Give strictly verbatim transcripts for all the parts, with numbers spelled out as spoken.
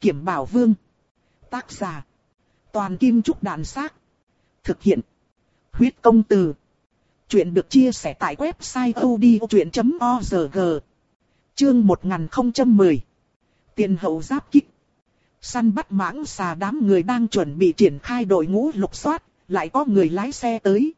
Kiểm Bảo Vương. Tác giả: Toàn Kim Trúc Đàn Xác. Thực hiện: Huyết Công Từ. Chuyện được chia sẻ tại website odchuyện chấm org. Chương một nghìn không trăm mười. Tiền hậu giáp kích. Săn bắt mãng xà, đám người đang chuẩn bị triển khai đội ngũ lục soát, lại có người lái xe tới.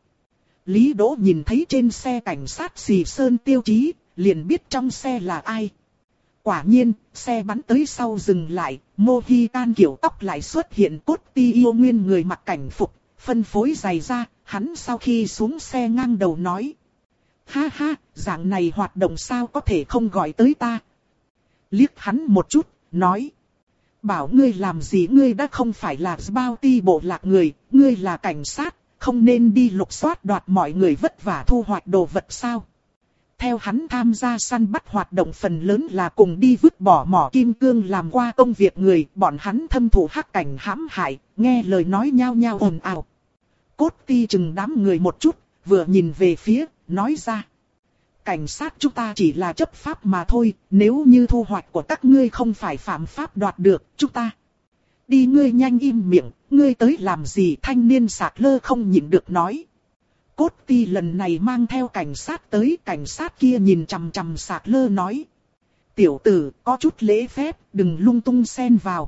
Lý Đỗ nhìn thấy trên xe cảnh sát xì sơn tiêu chí, liền biết trong xe là ai. Quả nhiên, xe bắn tới sau dừng lại, Mohican kiểu tóc lại xuất hiện. Cốt Ti yêu nguyên người mặc cảnh phục, phân phối giày ra, hắn sau khi xuống xe ngang đầu nói. Ha ha, dạng này hoạt động sao có thể không gọi tới ta. Liếc hắn một chút, nói. Bảo ngươi làm gì, ngươi đã không phải là Bounty bộ lạc người, ngươi là cảnh sát, không nên đi lục soát đoạt mọi người vất vả thu hoạch đồ vật sao. Theo hắn tham gia săn bắt hoạt động phần lớn là cùng đi vứt bỏ mỏ kim cương làm qua công việc người, bọn hắn thâm thụ hắc cảnh hãm hại, nghe lời nói nhao nhao ồn ào. Cốt Ti chừng đám người một chút, vừa nhìn về phía, nói ra. Cảnh sát chúng ta chỉ là chấp pháp mà thôi, nếu như thu hoạch của các ngươi không phải phạm pháp đoạt được, chúng ta. Đi, ngươi nhanh im miệng, ngươi tới làm gì? Thanh niên sạc lơ không nhịn được nói. Cốt Ti lần này mang theo cảnh sát tới, cảnh sát kia nhìn chằm chằm sạc lơ nói. Tiểu tử, có chút lễ phép, đừng lung tung xen vào.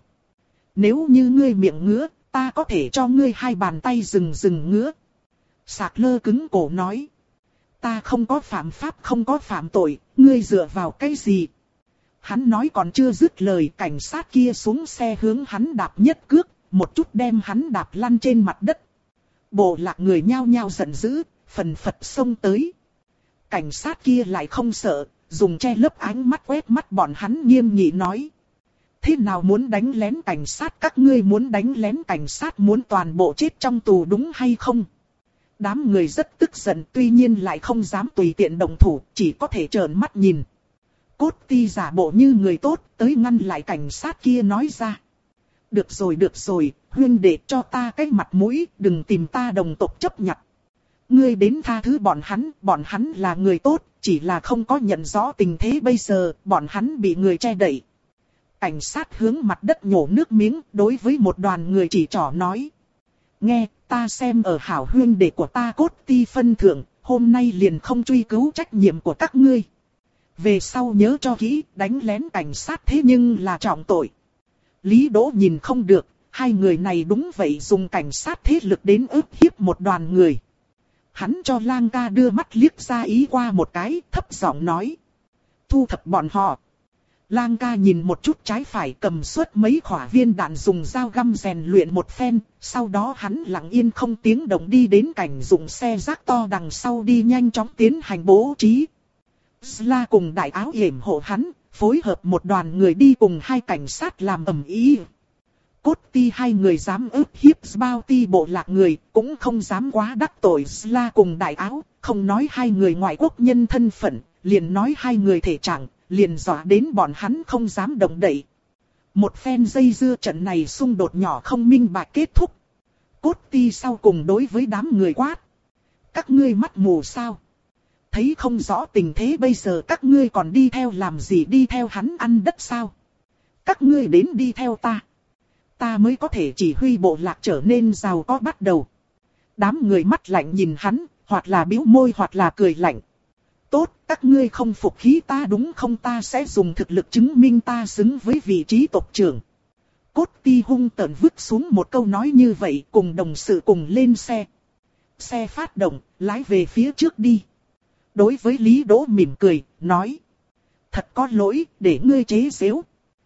Nếu như ngươi miệng ngứa, ta có thể cho ngươi hai bàn tay rừng rừng ngứa. Sạc lơ cứng cổ nói. Ta không có phạm pháp, không có phạm tội, ngươi dựa vào cái gì? Hắn nói còn chưa dứt lời, cảnh sát kia xuống xe hướng hắn đạp nhất cước, một chút đem hắn đạp lăn trên mặt đất. Bộ lạc người nhao nhao giận dữ, phần phật xông tới. Cảnh sát kia lại không sợ, dùng che lấp ánh mắt quét mắt bọn hắn nghiêm nghị nói. Thế nào muốn đánh lén cảnh sát, các ngươi muốn đánh lén cảnh sát muốn toàn bộ chết trong tù đúng hay không? Đám người rất tức giận, tuy nhiên lại không dám tùy tiện động thủ, chỉ có thể trợn mắt nhìn. Cốt Ti giả bộ như người tốt, tới ngăn lại cảnh sát kia nói ra. Được rồi được rồi, huynh đệ cho ta cái mặt mũi, đừng tìm ta đồng tộc chấp nhặt. Ngươi đến tha thứ bọn hắn, bọn hắn là người tốt, chỉ là không có nhận rõ tình thế bây giờ, bọn hắn bị người che đậy. Cảnh sát hướng mặt đất nhổ nước miếng, đối với một đoàn người chỉ trỏ nói. Nghe, ta xem ở hảo huynh đệ của ta Cốt Ti phân thượng, hôm nay liền không truy cứu trách nhiệm của các ngươi. Về sau nhớ cho kỹ, đánh lén cảnh sát thế nhưng là trọng tội. Lý Đỗ nhìn không được, hai người này đúng vậy dùng cảnh sát thế lực đến ức hiếp một đoàn người. Hắn cho Lang Ca đưa mắt liếc ra ý qua một cái, thấp giọng nói. Thu thập bọn họ. Lang Ca nhìn một chút trái phải, cầm suốt mấy khỏa viên đạn, dùng dao găm rèn luyện một phen, sau đó hắn lặng yên không tiếng động đi đến cảnh dụng xe rác to đằng sau, đi nhanh chóng tiến hành bố trí. Sla cùng đại áo yểm hộ hắn, phối hợp một đoàn người đi cùng hai cảnh sát làm ầm ĩ. Cốt Ti hai người dám ức hiếp Bounty bộ lạc người, cũng không dám quá đắc tội Sla cùng đại áo, không nói hai người ngoại quốc nhân thân phận, liền nói hai người thể trạng, liền dọa đến bọn hắn không dám động đậy. Một phen dây dưa, trận này xung đột nhỏ không minh bạch kết thúc. Cốt Ti sau cùng đối với đám người quát. Các ngươi mắt mù sao? Thấy không rõ tình thế bây giờ, các ngươi còn đi theo làm gì, đi theo hắn ăn đất sao? Các ngươi đến đi theo ta. Ta mới có thể chỉ huy bộ lạc trở nên giàu có bắt đầu. Đám người mắt lạnh nhìn hắn, hoặc là bĩu môi hoặc là cười lạnh. Tốt, các ngươi không phục khí ta đúng không? Ta sẽ dùng thực lực chứng minh ta xứng với vị trí tộc trưởng. Cốt Ti hung tợn vứt xuống một câu nói như vậy, cùng đồng sự cùng lên xe. Xe phát động, lái về phía trước đi. Đối với Lý Đỗ mỉm cười, nói. Thật có lỗi, để ngươi chế giễu.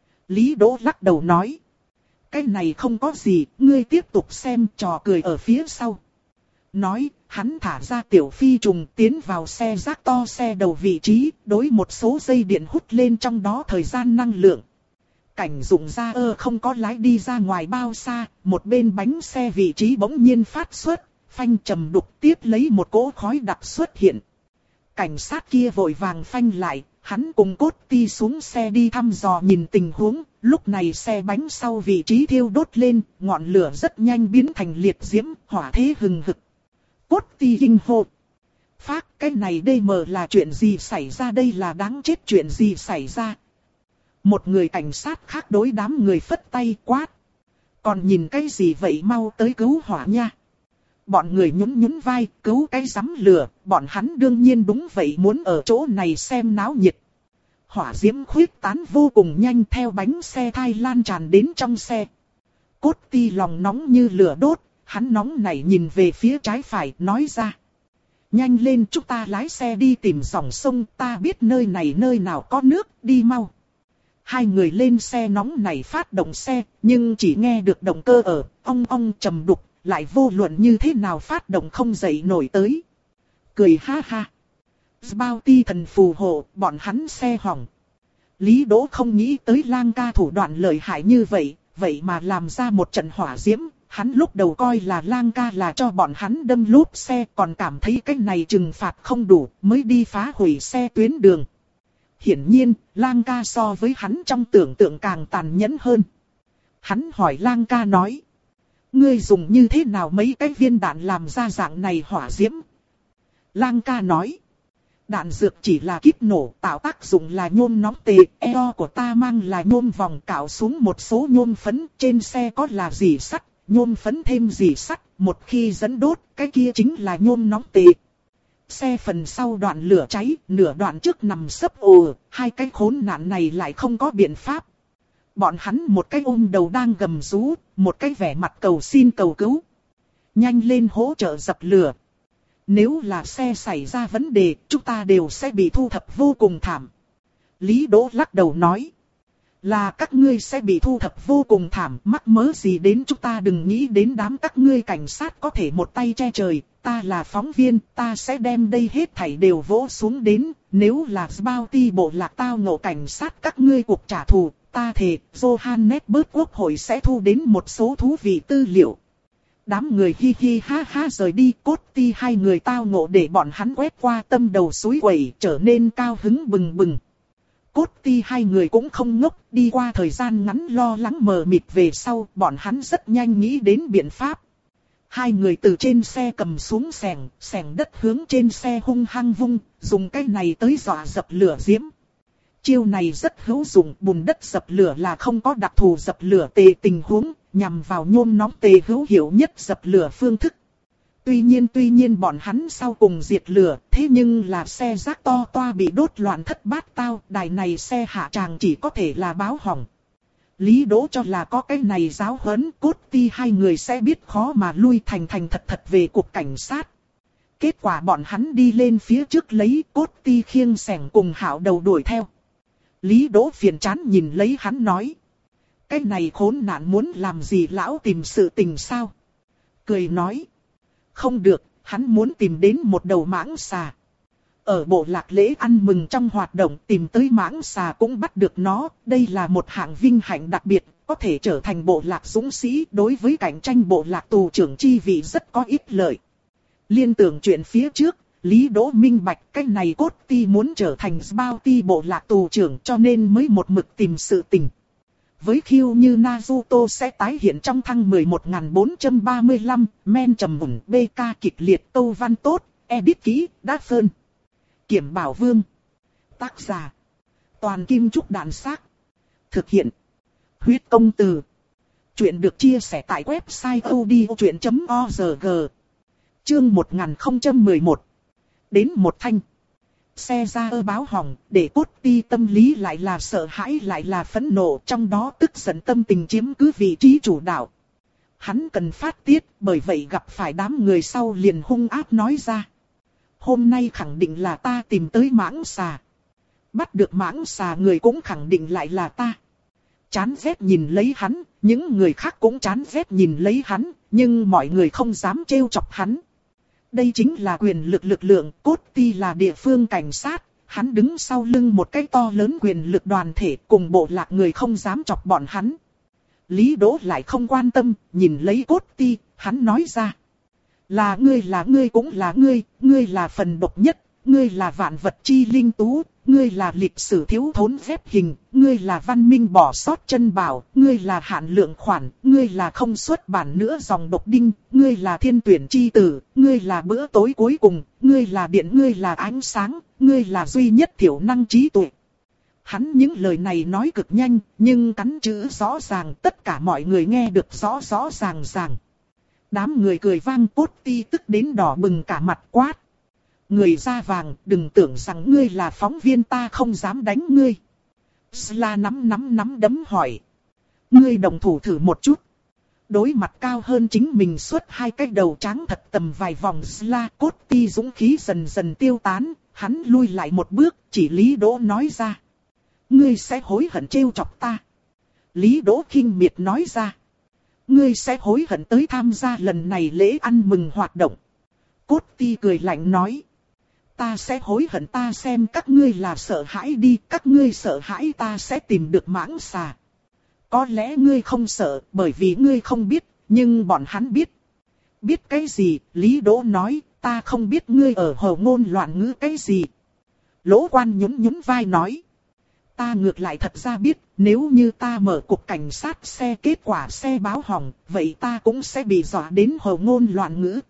Lý Đỗ lắc đầu nói. Cái này không có gì, ngươi tiếp tục xem trò cười ở phía sau. Nói, hắn thả ra tiểu phi trùng tiến vào xe rác to xe đầu vị trí, đối một số dây điện hút lên trong đó thời gian năng lượng. Cảnh dụng ra ơ không có lái đi ra ngoài bao xa, một bên bánh xe vị trí bỗng nhiên phát xuất, phanh trầm đục, tiếp lấy một cỗ khói đặc xuất hiện. Cảnh sát kia vội vàng phanh lại, hắn cùng Cốt Ti xuống xe đi thăm dò nhìn tình huống, lúc này xe bánh sau vị trí thiêu đốt lên, ngọn lửa rất nhanh biến thành liệt diễm, hỏa thế hừng hực. Cốt Ti kinh hô. Phác, cái này đây mờ là chuyện gì xảy ra, đây là đáng chết, chuyện gì xảy ra? Một người cảnh sát khác đối đám người phất tay quát. Còn nhìn cái gì vậy, mau tới cứu hỏa nha. Bọn người nhún nhún vai, cứu cái rắm lửa, bọn hắn đương nhiên đúng vậy, muốn ở chỗ này xem náo nhiệt. Hỏa diễm khuyết tán vô cùng nhanh, theo bánh xe thai lan tràn đến trong xe. Cốt ti lòng nóng như lửa đốt, hắn nóng nảy nhìn về phía trái phải, nói ra. Nhanh lên, chúng ta lái xe đi tìm dòng sông, ta biết nơi này nơi nào có nước, đi mau. Hai người lên xe nóng nảy phát động xe, nhưng chỉ nghe được động cơ ở, ong ong trầm đục, lại vô luận như thế nào phát động không dậy nổi tới. Cười ha ha. Bao ti thần phù hộ, bọn hắn xe hỏng. Lý Đỗ không nghĩ tới Lang ca thủ đoạn lợi hại như vậy, vậy mà làm ra một trận hỏa diễm. Hắn lúc đầu coi là Lang ca là cho bọn hắn đâm lốp xe, còn cảm thấy cái này trừng phạt không đủ, mới đi phá hủy xe tuyến đường. Hiển nhiên, Lang ca so với hắn trong tưởng tượng càng tàn nhẫn hơn. Hắn hỏi Lang ca nói. Ngươi dùng như thế nào mấy cái viên đạn làm ra dạng này hỏa diễm? Lang ca nói. Đạn dược chỉ là kíp nổ, tạo tác dụng là nhôm nóng tệ, eo của ta mang là nhôm vòng cạo xuống một số nhôm phấn, trên xe có là dỉ sắt, nhôm phấn thêm dỉ sắt, một khi dẫn đốt, cái kia chính là nhôm nóng tệ. Xe phần sau đoạn lửa cháy, nửa đoạn trước nằm sấp ồ, hai cái khốn nạn này lại không có biện pháp. Bọn hắn một cái ôm đầu đang gầm rú, một cái vẻ mặt cầu xin cầu cứu. Nhanh lên hỗ trợ dập lửa. Nếu là xe xảy ra vấn đề, chúng ta đều sẽ bị thu thập vô cùng thảm. Lý Đỗ lắc đầu nói. Là các ngươi sẽ bị thu thập vô cùng thảm, mắc mớ gì đến chúng ta, đừng nghĩ đến đám các ngươi cảnh sát có thể một tay che trời. Ta là phóng viên, ta sẽ đem đây hết thảy đều vỗ xuống đến. Nếu là bao ti bộ lạc tao ngộ cảnh sát các ngươi cuộc trả thù, ta thề Johannesburg quốc hội sẽ thu đến một số thú vị tư liệu. Đám người hi hi ha ha rời đi, cốt ti hai người tao ngộ để bọn hắn quét qua tâm đầu suối quẩy, trở nên cao hứng bừng bừng. Cốt ti hai người cũng không ngốc, đi qua thời gian ngắn lo lắng mờ mịt về sau, bọn hắn rất nhanh nghĩ đến biện pháp. Hai người từ trên xe cầm xuống xẻng, xẻng đất hướng trên xe hung hăng vung, dùng cái này tới dọa dập lửa diễm. Chiêu này rất hữu dụng, bùn đất dập lửa là không có đặc thù dập lửa tề tình huống, nhằm vào nhôm nóng tề hữu hiệu nhất dập lửa phương thức. Tuy nhiên tuy nhiên bọn hắn sau cùng diệt lửa, thế nhưng là xe rác to toa bị đốt loạn thất bát tao, đài này xe hạ tràng chỉ có thể là báo hỏng. Lý Đỗ cho là có cái này giáo huấn, cốt ti hai người sẽ biết khó mà lui thành thành thật thật về cục cảnh sát. Kết quả bọn hắn đi lên phía trước lấy, cốt ti khiêng xẻng cùng Hạo đầu đuổi theo. Lý Đỗ phiền chán nhìn lấy hắn nói. Cái này khốn nạn muốn làm gì, lão tìm sự tình sao? Cười nói. Không được, hắn muốn tìm đến một đầu mãng xà. Ở bộ lạc lễ ăn mừng trong hoạt động tìm tới mãng xà cũng bắt được nó. Đây là một hạng vinh hạnh đặc biệt, có thể trở thành bộ lạc dũng sĩ, đối với cạnh tranh bộ lạc tù trưởng chi vị rất có ích lợi. Liên tưởng chuyện phía trước, Lý Đỗ minh bạch cái này cốt ti muốn trở thành bao ti bộ lạc tù trưởng, cho nên mới một mực tìm sự tình. Với khiêu như Naruto sẽ tái hiện trong thăng mười một nghìn bốn trăm ba mươi lăm, men trầm mùn, bê ca kịch liệt, tâu văn tốt, edit kỹ, đát phơn. Kiểm Bảo Vương. Tác giả. Toàn Kim Trúc Đàn Xác. Thực hiện. Huyết Công Từ. Chuyện được chia sẻ tại website odchuyện chấm org. Chương một nghìn không trăm mười một. Đến một thanh. Xe ra ơ báo hỏng, để cốt ti tâm lý lại là sợ hãi lại là phẫn nộ, trong đó tức giận tâm tình chiếm cứ vị trí chủ đạo. Hắn cần phát tiết, bởi vậy gặp phải đám người sau liền hung ác nói ra. Hôm nay khẳng định là ta tìm tới mãng xà. Bắt được mãng xà người cũng khẳng định lại là ta. Chán ghét nhìn lấy hắn, những người khác cũng chán ghét nhìn lấy hắn, nhưng mọi người không dám trêu chọc hắn. Đây chính là quyền lực lực lượng, cốt ti là địa phương cảnh sát, hắn đứng sau lưng một cái to lớn quyền lực đoàn thể, cùng bộ lạc người không dám chọc bọn hắn. Lý Đỗ lại không quan tâm, nhìn lấy cốt ti, hắn nói ra. Là ngươi là ngươi cũng là ngươi, ngươi là phần độc nhất, ngươi là vạn vật chi linh tú, ngươi là lịch sử thiếu thốn phép hình, ngươi là văn minh bỏ sót chân bảo, ngươi là hạn lượng khoản, ngươi là không xuất bản nữa dòng độc đinh, ngươi là thiên tuyển chi tử, ngươi là bữa tối cuối cùng, ngươi là điện, ngươi là ánh sáng, ngươi là duy nhất thiểu năng trí tuệ. Hắn những lời này nói cực nhanh, nhưng cắn chữ rõ ràng, tất cả mọi người nghe được rõ rõ ràng ràng. Đám người cười vang, Cốt Ti tức đến đỏ bừng cả mặt quát. Người da vàng, đừng tưởng rằng ngươi là phóng viên, ta không dám đánh ngươi. Sla nắm nắm nắm đấm hỏi. Ngươi đồng thủ thử một chút. Đối mặt cao hơn chính mình suốt hai cái đầu trắng thật tầm vài vòng Sla, Cốt Ti dũng khí dần dần tiêu tán, hắn lui lại một bước, chỉ Lý Đỗ nói ra. Ngươi sẽ hối hận trêu chọc ta. Lý Đỗ khinh miệt nói ra. Ngươi sẽ hối hận tới tham gia lần này lễ ăn mừng hoạt động. Cốt Ti cười lạnh nói. Ta sẽ hối hận, ta xem các ngươi là sợ hãi đi, các ngươi sợ hãi ta sẽ tìm được mãng xà. Có lẽ ngươi không sợ, bởi vì ngươi không biết, nhưng bọn hắn biết. Biết cái gì? Lý Đỗ nói, ta không biết ngươi ở hồ ngôn loạn ngữ cái gì. Lỗ Quan nhún nhún vai nói. Ta ngược lại thật ra biết, nếu như ta mở cục cảnh sát xe kết quả xe báo hỏng, vậy ta cũng sẽ bị dọa đến hồ ngôn loạn ngữ.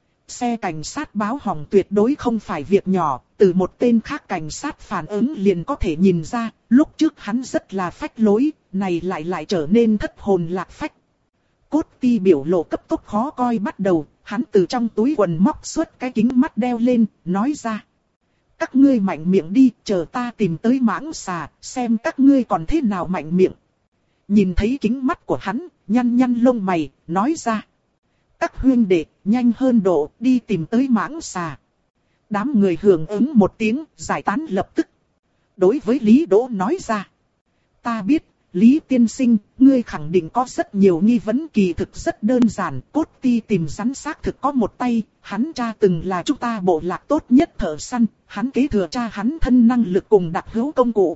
Xe cảnh sát báo hỏng tuyệt đối không phải việc nhỏ, từ một tên khác cảnh sát phản ứng liền có thể nhìn ra, lúc trước hắn rất là phách lối, này lại lại trở nên thất hồn lạc phách. Cốt Ti biểu lộ cấp tốc khó coi bắt đầu, hắn từ trong túi quần móc xuất cái kính mắt đeo lên, nói ra. Các ngươi mạnh miệng đi, chờ ta tìm tới mãng xà, xem các ngươi còn thế nào mạnh miệng. Nhìn thấy kính mắt của hắn, nhăn nhăn lông mày, nói ra. Các huynh đệ, nhanh hơn độ, đi tìm tới mãng xà. Đám người hưởng ứng một tiếng, giải tán lập tức. Đối với Lý Đỗ nói ra. Ta biết, Lý tiên sinh, ngươi khẳng định có rất nhiều nghi vấn, kỳ thực rất đơn giản. Cốt Ti tìm rắn xác thực có một tay, hắn cha từng là chúng ta bộ lạc tốt nhất thợ săn, hắn kế thừa cha hắn thân năng lực cùng đặc hữu công cụ.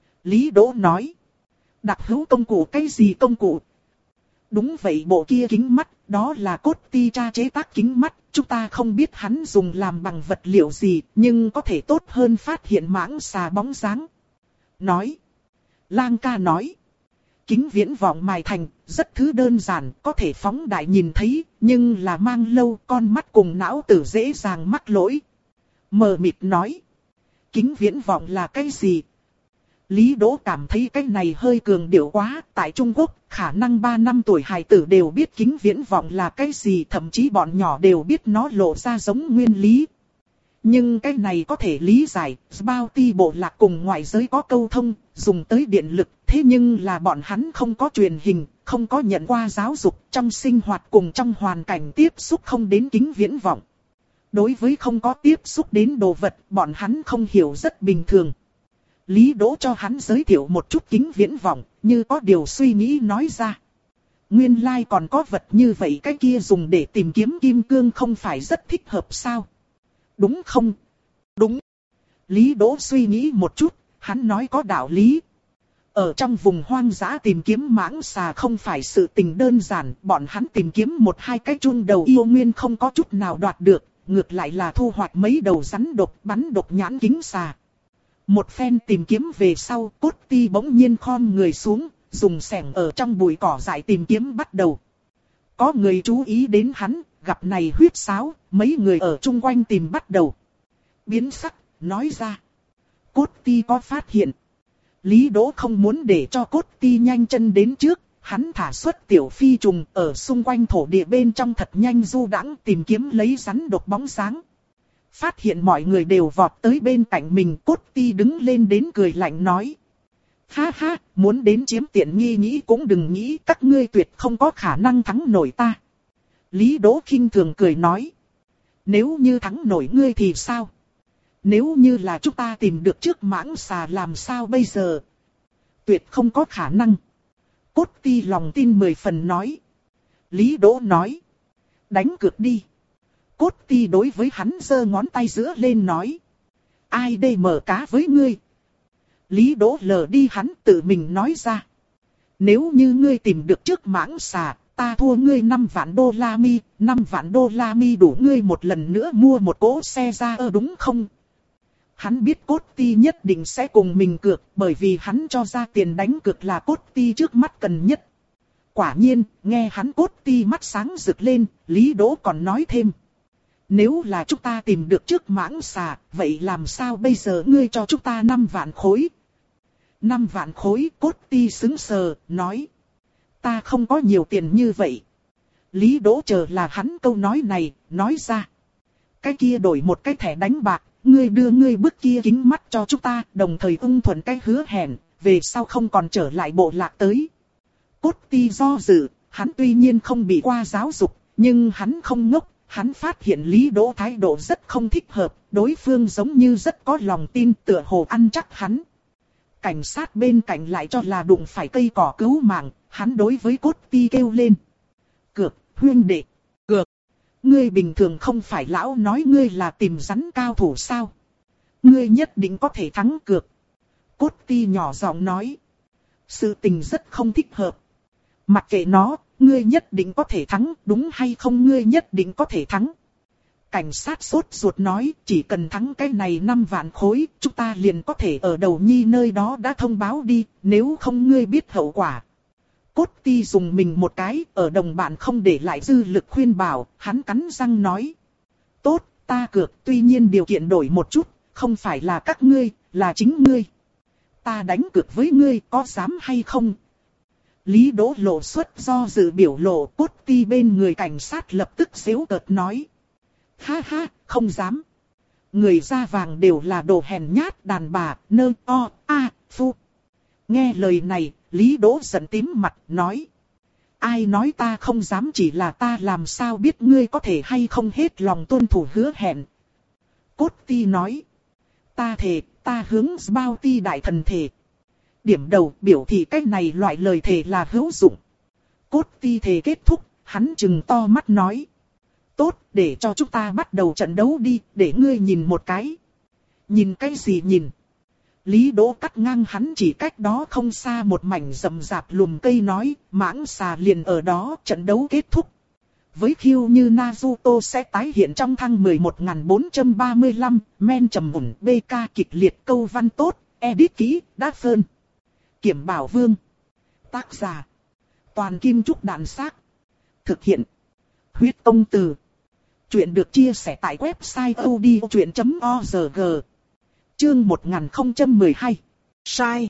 Lý Đỗ nói. Đặc hữu công cụ cái gì công cụ? Đúng vậy, bộ kia kính mắt, đó là Cốt Ti cha chế tác kính mắt, chúng ta không biết hắn dùng làm bằng vật liệu gì, nhưng có thể tốt hơn phát hiện mãng xà bóng dáng. Nói. Lang ca nói. Kính viễn vọng mài thành, rất thứ đơn giản, có thể phóng đại nhìn thấy, nhưng là mang lâu, con mắt cùng não tử dễ dàng mắc lỗi. Mờ mịt nói. Kính viễn vọng là cái gì? Lý Đỗ cảm thấy cái này hơi cường điệu quá, tại Trung Quốc, khả năng ba năm tuổi hài tử đều biết kính viễn vọng là cái gì, thậm chí bọn nhỏ đều biết nó lộ ra giống nguyên lý. Nhưng cái này có thể lý giải, Bounty bộ lạc cùng ngoại giới có câu thông, dùng tới điện lực, thế nhưng là bọn hắn không có truyền hình, không có nhận qua giáo dục, trong sinh hoạt cùng trong hoàn cảnh tiếp xúc không đến kính viễn vọng. Đối với không có tiếp xúc đến đồ vật, bọn hắn không hiểu rất bình thường. Lý Đỗ cho hắn giới thiệu một chút kính viễn vọng, như có điều suy nghĩ nói ra. Nguyên lai còn có vật như vậy, cái kia dùng để tìm kiếm kim cương không phải rất thích hợp sao? Đúng không? Đúng. Lý Đỗ suy nghĩ một chút, hắn nói có đạo lý. Ở trong vùng hoang dã tìm kiếm mãng xà không phải sự tình đơn giản, bọn hắn tìm kiếm một hai cái chun đầu yêu nguyên không có chút nào đoạt được, ngược lại là thu hoạch mấy đầu rắn độc bắn độc nhãn kính xà. Một phen tìm kiếm về sau, Cốt Ti bỗng nhiên khom người xuống, dùng xẻng ở trong bụi cỏ dại tìm kiếm bắt đầu. Có người chú ý đến hắn, gặp này huyết sáo, mấy người ở chung quanh tìm bắt đầu. Biến sắc, nói ra. Cốt Ti có phát hiện. Lý Đỗ không muốn để cho Cốt Ti nhanh chân đến trước, hắn thả xuất tiểu phi trùng ở xung quanh thổ địa bên trong thật nhanh du đãng tìm kiếm lấy rắn độc bóng sáng. Phát hiện mọi người đều vọt tới bên cạnh mình, Cốt Ti đứng lên đến cười lạnh nói. Ha ha, muốn đến chiếm tiện nghi nghĩ cũng đừng nghĩ, các ngươi tuyệt không có khả năng thắng nổi ta. Lý Đỗ khinh thường cười nói. Nếu như thắng nổi ngươi thì sao? Nếu như là chúng ta tìm được trước mãng xà làm sao bây giờ? Tuyệt không có khả năng. Cốt Ti lòng tin mười phần nói. Lý Đỗ nói. Đánh cược đi. Cốt Ti đối với hắn giơ ngón tay giữa lên nói. Ai đây mở cá với ngươi? Lý Đỗ lờ đi hắn tự mình nói ra. Nếu như ngươi tìm được trước mãng xà, ta thua ngươi năm vạn đô la mi, năm vạn đô la mi đủ ngươi một lần nữa mua một cỗ xe ra ơ đúng không? Hắn biết Cốt Ti nhất định sẽ cùng mình cược, bởi vì hắn cho ra tiền đánh cược là Cốt Ti trước mắt cần nhất. Quả nhiên, nghe hắn Cốt Ti mắt sáng rực lên, Lý Đỗ còn nói thêm. Nếu là chúng ta tìm được trước mãng xà, vậy làm sao bây giờ ngươi cho chúng ta năm vạn khối? Năm vạn khối. Cốt Ti sững sờ, nói. Ta không có nhiều tiền như vậy. Lý Đỗ chờ là hắn câu nói này, nói ra. Cái kia đổi một cái thẻ đánh bạc, ngươi đưa ngươi bức kia kính mắt cho chúng ta, đồng thời ưng thuận cái hứa hẹn, về sau không còn trở lại bộ lạc tới. Cốt Ti do dự, hắn tuy nhiên không bị qua giáo dục, nhưng hắn không ngốc, hắn phát hiện Lý Đỗ thái độ rất không thích hợp, đối phương giống như rất có lòng tin, tựa hồ ăn chắc hắn. Cảnh sát bên cạnh lại cho là đụng phải cây cỏ cứu mạng, hắn đối với Cốt Ti kêu lên. Cược, huynh đệ, cược. Ngươi bình thường không phải lão nói ngươi là tìm rắn cao thủ sao? Ngươi nhất định có thể thắng cược. Cốt Ti nhỏ giọng nói. Sự tình rất không thích hợp. Mặc kệ nó, ngươi nhất định có thể thắng, đúng hay không ngươi nhất định có thể thắng. Cảnh sát sốt ruột nói, chỉ cần thắng cái này năm vạn khối, chúng ta liền có thể ở đầu nhi nơi đó đã thông báo đi, nếu không ngươi biết hậu quả. Cốt Ti dùng mình một cái, ở đồng bạn không để lại dư lực khuyên bảo, hắn cắn răng nói. Tốt, ta cược, tuy nhiên điều kiện đổi một chút, không phải là các ngươi, là chính ngươi. Ta đánh cược với ngươi, có dám hay không? Lý Đỗ lộ xuất do dự biểu lộ. Cốt Ti bên người cảnh sát lập tức giễu cợt nói. Ha ha, không dám. Người da vàng đều là đồ hèn nhát đàn bà, nơ o, a, phu. Nghe lời này, Lý Đỗ giận tím mặt, nói. Ai nói ta không dám, chỉ là ta làm sao biết ngươi có thể hay không hết lòng tuân thủ hứa hẹn. Cốt Ti nói. Ta thề, ta hướng bao ti đại thần thề. Điểm đầu biểu thị cách này loại lời thề là hữu dụng. Cốt Ti thề kết thúc, hắn trừng to mắt nói. Tốt, để cho chúng ta bắt đầu trận đấu đi, để ngươi nhìn một cái. Nhìn cái gì nhìn? Lý Đỗ cắt ngang hắn chỉ cách đó không xa một mảnh rậm rạp lùm cây nói, mãng xà liền ở đó, trận đấu kết thúc. Với khiêu như Naruto sẽ tái hiện trong thăng mười một nghìn bốn trăm ba mươi lăm, men trầm ổn, bê ca kịch liệt, câu văn tốt, edit kỹ, đát phơn. Kiểm Bảo Vương. Tác giả. Toàn Kim Trúc Đạn Xác. Thực hiện. Huyết Công Từ. Chuyện được chia sẻ tại website odchuyện chấm org. Chương một nghìn không trăm mười hai. Sai.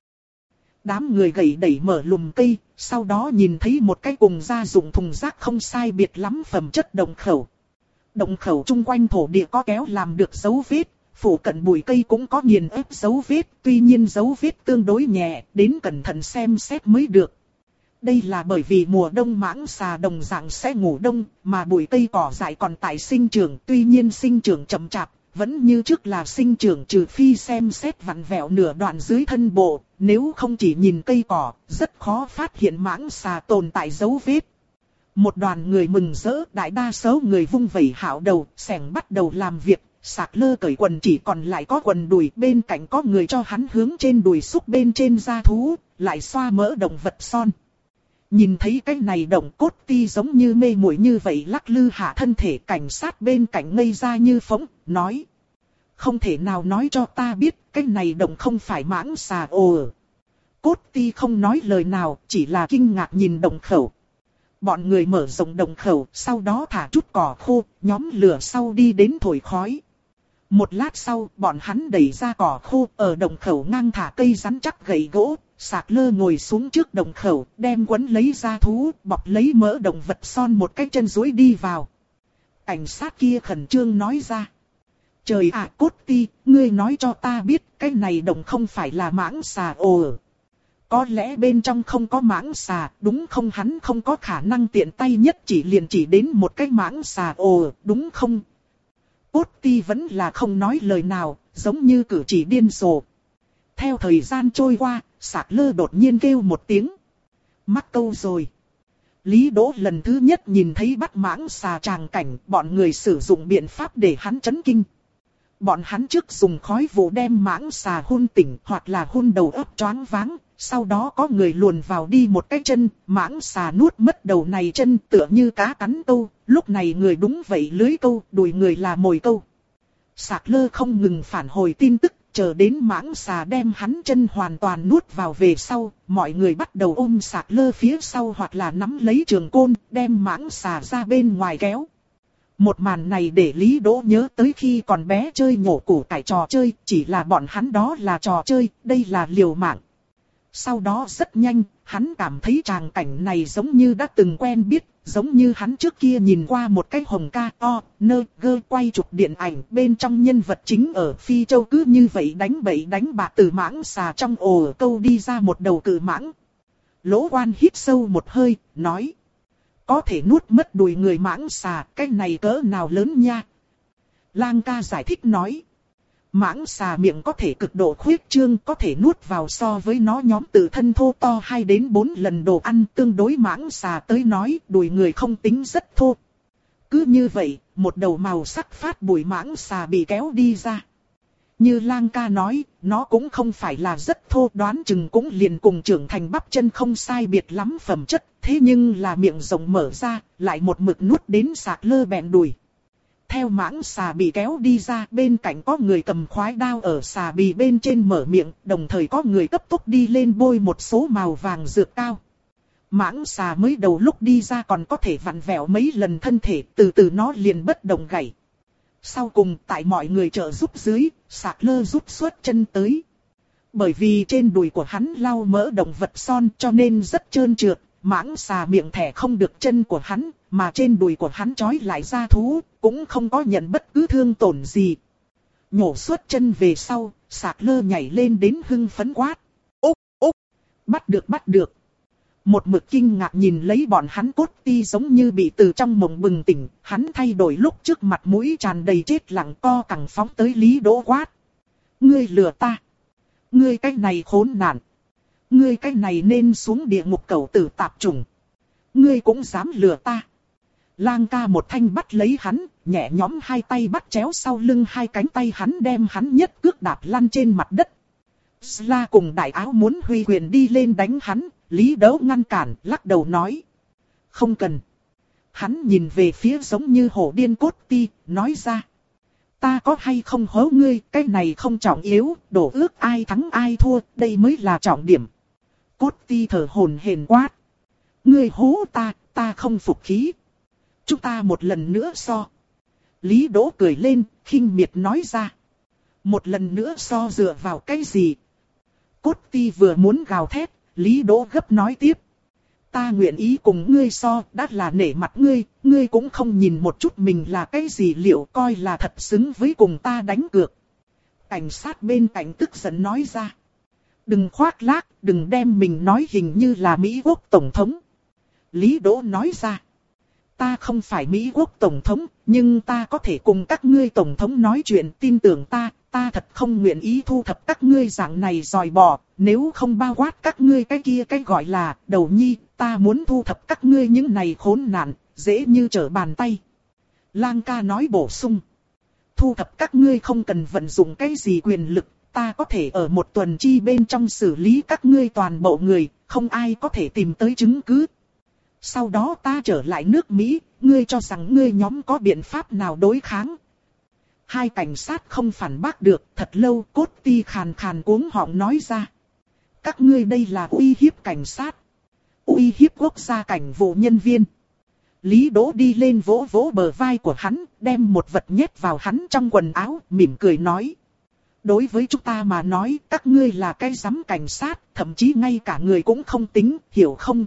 Đám người gầy đẩy mở lùm cây, sau đó nhìn thấy một cái cùng gia dụng thùng rác không sai biệt lắm phẩm chất động khẩu. Động khẩu chung quanh thổ địa có kéo làm được dấu vết, phủ cận bụi cây cũng có nghiền ép dấu vết, tuy nhiên dấu vết tương đối nhẹ, đến cẩn thận xem xét mới được. Đây là bởi vì mùa đông mãng xà đồng dạng sẽ ngủ đông, mà bụi cây cỏ dại còn tại sinh trưởng, tuy nhiên sinh trưởng chậm chạp, vẫn như trước là sinh trưởng trừ phi xem xét vặn vẹo nửa đoạn dưới thân bộ, nếu không chỉ nhìn cây cỏ, rất khó phát hiện mãng xà tồn tại dấu vết. Một đoàn người mừng rỡ, đại đa số người vung vẩy hạo đầu, xẻng bắt đầu làm việc, Sạc Lơ cởi quần chỉ còn lại có quần đùi, bên cạnh có người cho hắn hướng trên đùi xúc bên trên da thú, lại xoa mỡ động vật son. Nhìn thấy cái này động Cốt Ti giống như mê muội như vậy lắc lư hạ thân thể, cảnh sát bên cạnh ngây ra như phỗng, nói. Không thể nào nói cho ta biết, cái này động không phải mãng xà ồ. Cốt Ti không nói lời nào, chỉ là kinh ngạc nhìn động khẩu. Bọn người mở rộng động khẩu, sau đó thả chút cỏ khô, nhóm lửa sau đi đến thổi khói. Một lát sau, bọn hắn đẩy ra cỏ khô, ở động khẩu ngang thả cây rắn chắc gậy gỗ. Sạc Lơ ngồi xuống trước động khẩu, đem quấn lấy da thú, bọc lấy mỡ động vật son một cái chân duỗi đi vào. Cảnh sát kia khẩn trương nói ra. Trời ạ, Cốt Ti, ngươi nói cho ta biết, cái này động không phải là mãng xà ồ. Có lẽ bên trong không có mãng xà, đúng không? Hắn không có khả năng tiện tay nhất chỉ liền chỉ đến một cái mãng xà ồ, đúng không? Cốt Ti vẫn là không nói lời nào, giống như cử chỉ điên rồ. Theo thời gian trôi qua, Sạc Lơ đột nhiên kêu một tiếng. Mắc câu rồi. Lý Đỗ lần thứ nhất nhìn thấy bắt mãng xà tràng cảnh, bọn người sử dụng biện pháp để hắn chấn kinh. Bọn hắn trước dùng khói vụ đem mãng xà hun tỉnh hoặc là hun đầu óc choáng váng, sau đó có người luồn vào đi một cái chân, mãng xà nuốt mất đầu này chân tựa như cá cắn câu, lúc này người đúng vậy lưới câu, đuổi người là mồi câu. Sạc Lơ không ngừng phản hồi tin tức, chờ đến mãng xà đem hắn chân hoàn toàn nuốt vào về sau, mọi người bắt đầu ôm Sạc Lơ phía sau hoặc là nắm lấy trường côn, đem mãng xà ra bên ngoài kéo. Một màn này để Lý Đỗ nhớ tới khi còn bé chơi nhổ củ cải trò chơi, chỉ là bọn hắn đó là trò chơi, đây là liều mạng. Sau đó rất nhanh, hắn cảm thấy tràng cảnh này giống như đã từng quen biết, giống như hắn trước kia nhìn qua một cái hồng ca o, nơ, gơ quay chụp điện ảnh bên trong nhân vật chính ở Phi Châu cứ như vậy đánh bậy đánh bạ từ mãng xà trong ổ câu đi ra một đầu cự mãng. Lỗ Quan hít sâu một hơi, nói. Có thể nuốt mất đùi người mãng xà, cái này cỡ nào lớn nha. Lang ca giải thích nói. Mãng xà miệng có thể cực độ khuyết trương, có thể nuốt vào so với nó nhóm tự thân thô to hai đến bốn lần đồ ăn, tương đối mãng xà tới nói đùi người không tính rất thô. Cứ như vậy, một đầu màu sắc phát bụi mãng xà bị kéo đi ra. Như Lang ca nói, nó cũng không phải là rất thô, đoán chừng cũng liền cùng trưởng thành bắp chân không sai biệt lắm phẩm chất, thế nhưng là miệng rộng mở ra, lại một mực nuốt đến sạc lơ bẹn đùi. Theo mãng xà bị kéo đi ra, bên cạnh có người cầm khoái đao ở xà bì bên trên mở miệng, đồng thời có người cấp tốc đi lên bôi một số màu vàng dược cao. Mãng xà mới đầu lúc đi ra còn có thể vặn vẹo mấy lần thân thể, từ từ nó liền bất động gãy. Sau cùng tại mọi người trợ giúp dưới, sạc lơ rút xuất chân tới. Bởi vì trên đùi của hắn lau mỡ động vật son cho nên rất trơn trượt, mãng xà miệng thẻ không được chân của hắn, mà trên đùi của hắn trói lại da thú, cũng không có nhận bất cứ thương tổn gì. Nhổ suốt chân về sau, sạc lơ nhảy lên đến hưng phấn quát. Úc, Úc, bắt được bắt được. Một mực kinh ngạc nhìn lấy bọn hắn, Cốt Ti giống như bị từ trong mộng bừng tỉnh, hắn thay đổi lúc trước mặt mũi tràn đầy chết lặng co cẳng phóng tới Lý Đỗ quát. Ngươi lừa ta. Ngươi cái này khốn nạn. Ngươi cái này nên xuống địa ngục cẩu tử tạp chủng. Ngươi cũng dám lừa ta. Lang ca một thanh bắt lấy hắn, nhẹ nhõm hai tay bắt chéo sau lưng hai cánh tay hắn, đem hắn nhất cước đạp lăn trên mặt đất. Sla cùng đại áo muốn huy quyền đi lên đánh hắn, Lý Đỗ ngăn cản, lắc đầu nói. Không cần. Hắn nhìn về phía giống như hổ điên Cốt Ti, nói ra. Ta có hay không hố ngươi, cái này không trọng yếu, đổ ước ai thắng ai thua, đây mới là trọng điểm. Cốt Ti thở hổn hển quát. Ngươi hố ta, ta không phục khí. Chúng ta một lần nữa so. Lý Đỗ cười lên, khinh miệt nói ra. Một lần nữa so dựa vào cái gì? Cốt Ti vừa muốn gào thét, Lý Đỗ gấp nói tiếp. Ta nguyện ý cùng ngươi so, đã là nể mặt ngươi, ngươi cũng không nhìn một chút mình là cái gì, liệu coi là thật xứng với cùng ta đánh cược. Cảnh sát bên cạnh tức giận nói ra. Đừng khoác lác, đừng đem mình nói hình như là Mỹ Quốc Tổng thống. Lý Đỗ nói ra. Ta không phải Mỹ Quốc Tổng thống, nhưng ta có thể cùng các ngươi Tổng thống nói chuyện, tin tưởng ta, ta thật không nguyện ý thu thập các ngươi dạng này dòi bỏ, nếu không bao quát các ngươi cái kia cái gọi là đầu nhi, ta muốn thu thập các ngươi những này khốn nạn, dễ như trở bàn tay. Lang ca nói bổ sung. Thu thập các ngươi không cần vận dụng cái gì quyền lực, ta có thể ở một tuần chi bên trong xử lý các ngươi toàn bộ người, không ai có thể tìm tới chứng cứ. Sau đó ta trở lại nước Mỹ, ngươi cho rằng ngươi nhóm có biện pháp nào đối kháng? Hai cảnh sát không phản bác được, thật lâu Cốt Ti khàn khàn cuống họng nói ra. Các ngươi đây là uy hiếp cảnh sát. Uy hiếp quốc gia cảnh vụ nhân viên. Lý Đỗ đi lên vỗ vỗ bờ vai của hắn, đem một vật nhét vào hắn trong quần áo, mỉm cười nói. Đối với chúng ta mà nói, các ngươi là cái giám cảnh sát, thậm chí ngay cả người cũng không tính, hiểu không?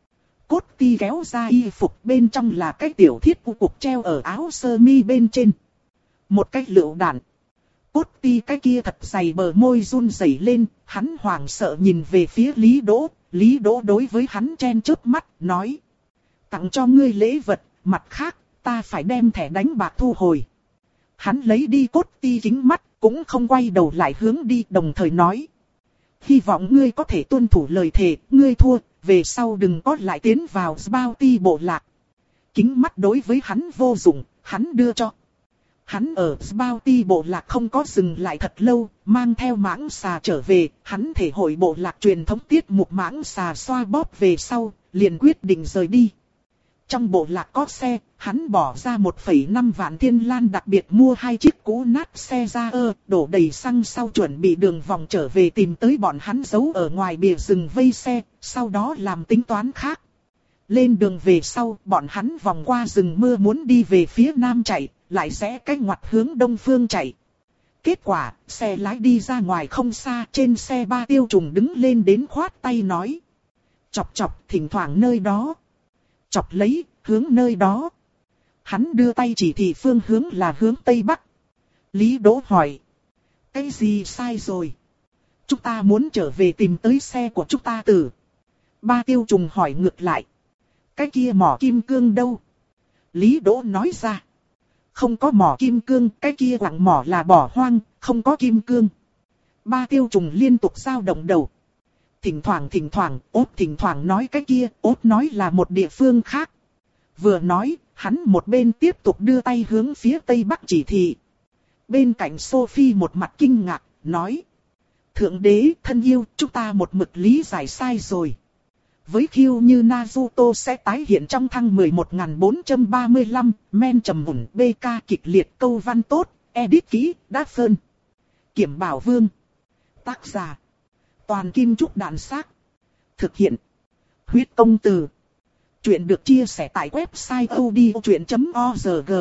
Cốt Ti kéo ra y phục, bên trong là cái tiểu thiết u cục treo ở áo sơ mi bên trên. Một cái lựu đạn. Cốt Ti cái kia thật dày bờ môi run rẩy lên, hắn hoảng sợ nhìn về phía Lý Đỗ. Lý Đỗ đối với hắn chen chớp mắt, nói. Tặng cho ngươi lễ vật, mặt khác, ta phải đem thẻ đánh bạc thu hồi. Hắn lấy đi Cốt Ti kính mắt, cũng không quay đầu lại hướng đi, đồng thời nói. Hy vọng ngươi có thể tuân thủ lời thề, ngươi thua, về sau đừng có lại tiến vào Bounty bộ lạc. Kính mắt đối với hắn vô dụng, hắn đưa cho. Hắn ở Bounty bộ lạc không có dừng lại thật lâu, mang theo mãng xà trở về, hắn thể hội bộ lạc truyền thống tiết mục mãng xà xoa bóp về sau, liền quyết định rời đi. Trong bộ lạc có xe, hắn bỏ ra một phẩy năm vạn thiên lan đặc biệt mua hai chiếc cũ nát xe ra ơ, đổ đầy xăng sau chuẩn bị đường vòng trở về tìm tới bọn hắn giấu ở ngoài bìa rừng vây xe, sau đó làm tính toán khác. Lên đường về sau, bọn hắn vòng qua rừng mưa muốn đi về phía nam chạy, lại rẽ cách ngoặt hướng đông phương chạy. Kết quả, xe lái đi ra ngoài không xa, trên xe Ba Tiêu Trùng đứng lên đến khoát tay nói. Chọc chọc, thỉnh thoảng nơi đó. Chọc lấy, hướng nơi đó. Hắn đưa tay chỉ thị phương hướng là hướng Tây Bắc. Lý Đỗ hỏi. Cái gì sai rồi? Chúng ta muốn trở về tìm tới xe của chúng ta tử. Ba Tiêu Trùng hỏi ngược lại. Cái kia mỏ kim cương đâu? Lý Đỗ nói ra. Không có mỏ kim cương, cái kia quặng mỏ là bỏ hoang, không có kim cương. Ba Tiêu Trùng liên tục dao động đầu. Thỉnh thoảng thỉnh thoảng, ốt thỉnh thoảng nói cái kia, ốt nói là một địa phương khác. Vừa nói, hắn một bên tiếp tục đưa tay hướng phía Tây Bắc chỉ thị. Bên cạnh Sophie một mặt kinh ngạc, nói. Thượng đế, thân yêu, chúng ta một mực lý giải sai rồi. Với khiêu như Naruto sẽ tái hiện trong thăng mười một nghìn bốn trăm ba mươi lăm, men trầm mùn, bê ca kịch liệt, câu văn tốt, edit kỹ, đát phơn. Kiểm Bảo Vương. Tác giả. Toàn Kim Trúc Đạn Xác. Thực hiện. Huyết Công Từ. Chuyện được chia sẻ tại website odchuyện chấm org.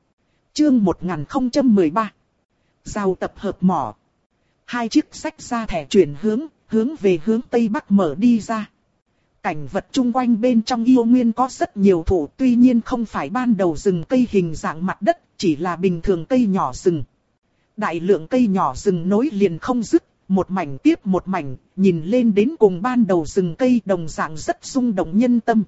Chương một nghìn không trăm mười ba. Giao tập hợp mỏ. Hai chiếc sách ra thẻ chuyển hướng, hướng về hướng Tây Bắc mở đi ra. Cảnh vật chung quanh bên trong yêu nguyên có rất nhiều thụ, tuy nhiên không phải ban đầu rừng cây hình dạng mặt đất, chỉ là bình thường cây nhỏ rừng. Đại lượng cây nhỏ rừng nối liền không dứt, một mảnh tiếp một mảnh, nhìn lên đến cùng ban đầu rừng cây đồng dạng rất rung động nhân tâm.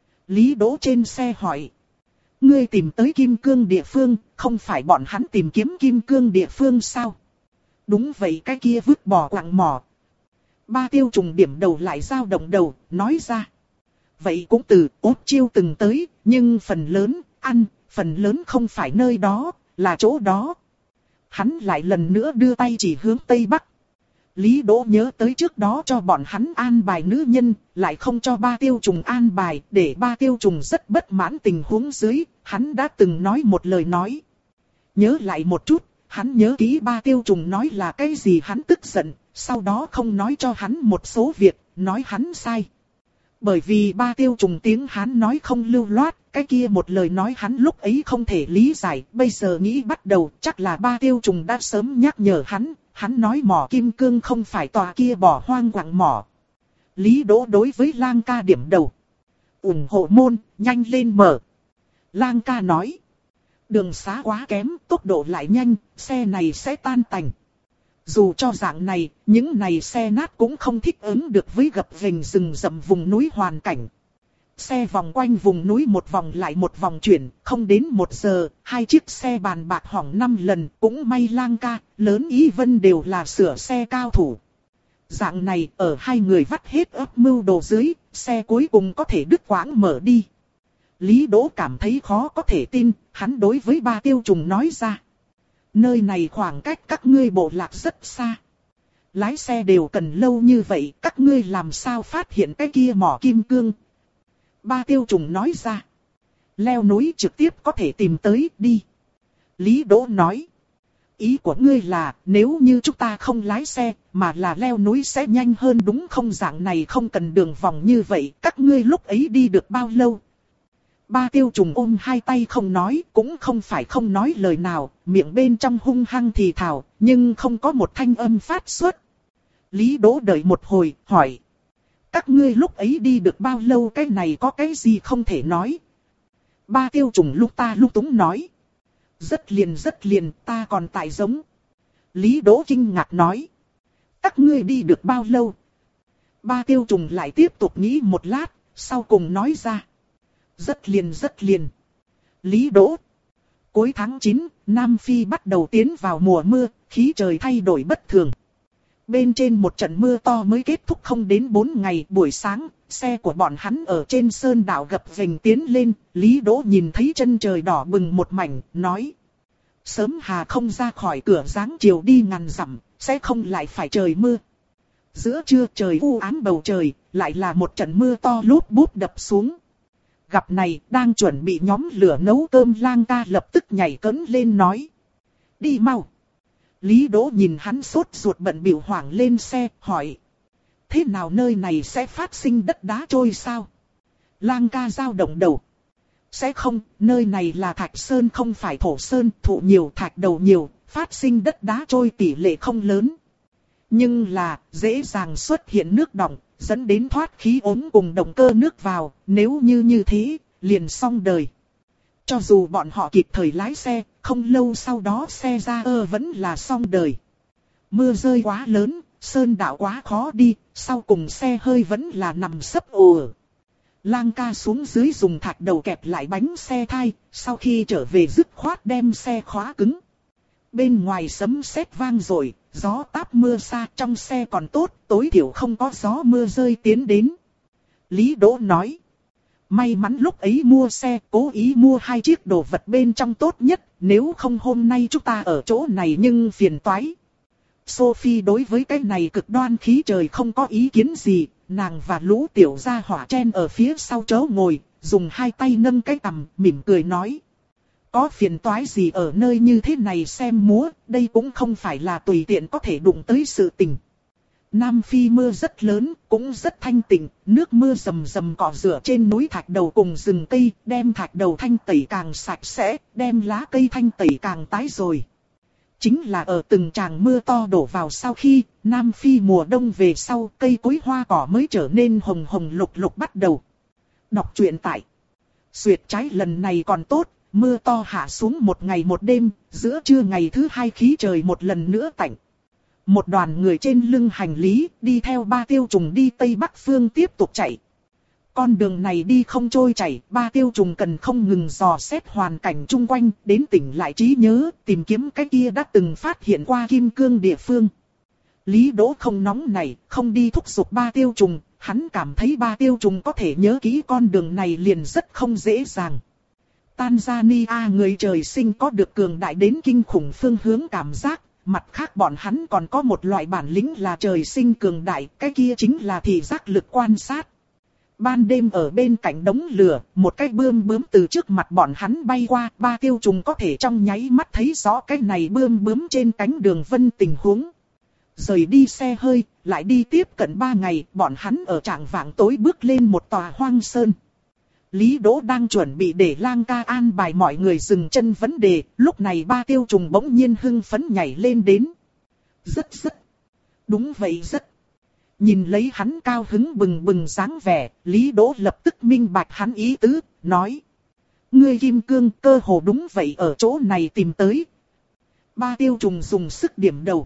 Lý Đỗ trên xe hỏi. Ngươi tìm tới kim cương địa phương, không phải bọn hắn tìm kiếm kim cương địa phương sao? Đúng vậy, cái kia vứt bỏ quặng mỏ. Ba Tiêu Trùng điểm đầu lại dao động đầu, nói ra. Vậy cũng từ Ốt Chiêu từng tới, nhưng phần lớn, ăn, phần lớn không phải nơi đó, là chỗ đó. Hắn lại lần nữa đưa tay chỉ hướng Tây Bắc. Lý Đỗ nhớ tới trước đó cho bọn hắn an bài nữ nhân, lại không cho Ba Tiêu Trùng an bài, để Ba Tiêu Trùng rất bất mãn tình huống dưới, hắn đã từng nói một lời nói. Nhớ lại một chút, hắn nhớ kỹ Ba Tiêu Trùng nói là cái gì hắn tức giận, sau đó không nói cho hắn một số việc, nói hắn sai. Bởi vì Ba Tiêu Trùng tiếng hắn nói không lưu loát, cái kia một lời nói hắn lúc ấy không thể lý giải, bây giờ nghĩ bắt đầu chắc là Ba Tiêu Trùng đã sớm nhắc nhở hắn, hắn nói mỏ kim cương không phải tòa kia bỏ hoang quặng mỏ. Lý Đỗ đối với Lang Ca điểm đầu. Ủng hộ môn, nhanh lên mở. Lang Ca nói. Đường xá quá kém, tốc độ lại nhanh, xe này sẽ tan tành. Dù cho dạng này, những này xe nát cũng không thích ứng được với gập ghềnh rừng rậm vùng núi hoàn cảnh. Xe vòng quanh vùng núi một vòng lại một vòng chuyển, không đến một giờ, hai chiếc xe bàn bạc hỏng năm lần, cũng may Lang Ca, lớn Ý Vân đều là sửa xe cao thủ. Dạng này, ở hai người vắt hết ấp mưu đồ dưới, xe cuối cùng có thể đứt quãng mở đi. Lý Đỗ cảm thấy khó có thể tin, hắn đối với Ba Tiêu Trùng nói ra. Nơi này khoảng cách các ngươi bộ lạc rất xa. Lái xe đều cần lâu như vậy, các ngươi làm sao phát hiện cái kia mỏ kim cương? Ba Tiêu Trùng nói ra. Leo núi trực tiếp có thể tìm tới, đi. Lý Đỗ nói. Ý của ngươi là, nếu như chúng ta không lái xe, mà là leo núi sẽ nhanh hơn đúng không? Dạng này không cần đường vòng như vậy, các ngươi lúc ấy đi được bao lâu? Ba Tiêu Trùng ôm hai tay không nói, cũng không phải không nói lời nào, miệng bên trong hung hăng thì thào, nhưng không có một thanh âm phát xuất. Lý Đỗ đợi một hồi, hỏi. Các ngươi lúc ấy đi được bao lâu, cái này có cái gì không thể nói? Ba Tiêu Trùng lúc ta lúc túng nói. Rất liền rất liền, ta còn tại giống. Lý Đỗ kinh ngạc nói. Các ngươi đi được bao lâu? Ba Tiêu Trùng lại tiếp tục nghĩ một lát, sau cùng nói ra. Rất liền rất liền. Lý Đỗ. Cuối tháng chín, Nam Phi bắt đầu tiến vào mùa mưa, khí trời thay đổi bất thường. Bên trên một trận mưa to mới kết thúc không đến bốn ngày, buổi sáng, xe của bọn hắn ở trên sơn đảo gập ghềnh tiến lên, Lý Đỗ nhìn thấy chân trời đỏ bừng một mảnh, nói. Sớm hà không ra khỏi cửa dáng chiều đi ngàn dặm, sẽ không lại phải trời mưa. Giữa trưa trời u ám bầu trời, lại là một trận mưa to lốp bốp đập xuống. Gặp này, đang chuẩn bị nhóm lửa nấu cơm Lang Ca lập tức nhảy cẫng lên nói. Đi mau. Lý Đỗ nhìn hắn sốt ruột bận bịu hoảng lên xe, hỏi. Thế nào nơi này sẽ phát sinh đất đá trôi sao? Lang Ca dao động đầu. Sẽ không, nơi này là thạch sơn không phải thổ sơn, thụ nhiều thạch đầu nhiều, phát sinh đất đá trôi tỷ lệ không lớn. Nhưng là, dễ dàng xuất hiện nước đọng, dẫn đến thoát khí ống cùng động cơ nước vào, nếu như như thế, liền xong đời. Cho dù bọn họ kịp thời lái xe, không lâu sau đó xe ra ơ vẫn là xong đời. Mưa rơi quá lớn, sơn đạo quá khó đi, sau cùng xe hơi vẫn là nằm sấp ồ. Lang ca xuống dưới dùng thạch đầu kẹp lại bánh xe thai, sau khi trở về dứt khoát đem xe khóa cứng. Bên ngoài sấm sét vang rồi, gió táp mưa xa, trong xe còn tốt, tối thiểu không có gió mưa rơi tiến đến. Lý Đỗ nói, may mắn lúc ấy mua xe, cố ý mua hai chiếc đồ vật bên trong tốt nhất, nếu không hôm nay chúng ta ở chỗ này nhưng phiền toái. Sophie đối với cái này cực đoan khí trời không có ý kiến gì, nàng và lũ tiểu gia hỏa chen ở phía sau chỗ ngồi, dùng hai tay nâng cái cằm, mỉm cười nói. Có phiền toái gì ở nơi như thế này xem múa, đây cũng không phải là tùy tiện có thể đụng tới sự tình. Nam Phi mưa rất lớn, cũng rất thanh tịnh, nước mưa rầm rầm cọ rửa trên núi thạch đầu cùng rừng cây, đem thạch đầu thanh tẩy càng sạch sẽ, đem lá cây thanh tẩy càng tái rồi. Chính là ở từng tràng mưa to đổ vào sau khi, Nam Phi mùa đông về sau, cây cối hoa cỏ mới trở nên hồng hồng lục lục bắt đầu. Đọc truyện tại Duyệt trái lần này còn tốt, mưa to hạ xuống một ngày một đêm, giữa trưa ngày thứ hai khí trời một lần nữa tạnh. Một đoàn người trên lưng hành lý, đi theo Ba Tiêu Trùng đi Tây Bắc Phương tiếp tục chạy. Con đường này đi không trôi chảy, Ba Tiêu Trùng cần không ngừng dò xét hoàn cảnh chung quanh, đến tỉnh lại trí nhớ, tìm kiếm cái kia đã từng phát hiện qua kim cương địa phương. Lý Đỗ không nóng này, không đi thúc giục Ba Tiêu Trùng, hắn cảm thấy Ba Tiêu Trùng có thể nhớ kỹ con đường này liền rất không dễ dàng. Tanzania người trời sinh có được cường đại đến kinh khủng phương hướng cảm giác, mặt khác bọn hắn còn có một loại bản lĩnh là trời sinh cường đại, cái kia chính là thị giác lực quan sát. Ban đêm ở bên cạnh đống lửa, một cái bươm bướm từ trước mặt bọn hắn bay qua, Ba Tiêu Trùng có thể trong nháy mắt thấy rõ cái này bươm bướm trên cánh đường vân tình huống. Rời đi xe hơi, lại đi tiếp cận ba ngày, bọn hắn ở trạng vạng tối bước lên một tòa hoang sơn. Lý Đỗ đang chuẩn bị để Lang ca an bài mọi người dừng chân vấn đề, lúc này Ba Tiêu Trùng bỗng nhiên hưng phấn nhảy lên đến. Rất rất. Đúng vậy rất. Nhìn lấy hắn cao hứng bừng bừng dáng vẻ, Lý Đỗ lập tức minh bạch hắn ý tứ, nói. Ngươi kim cương cơ hồ đúng vậy ở chỗ này tìm tới. Ba Tiêu Trùng dùng sức điểm đầu.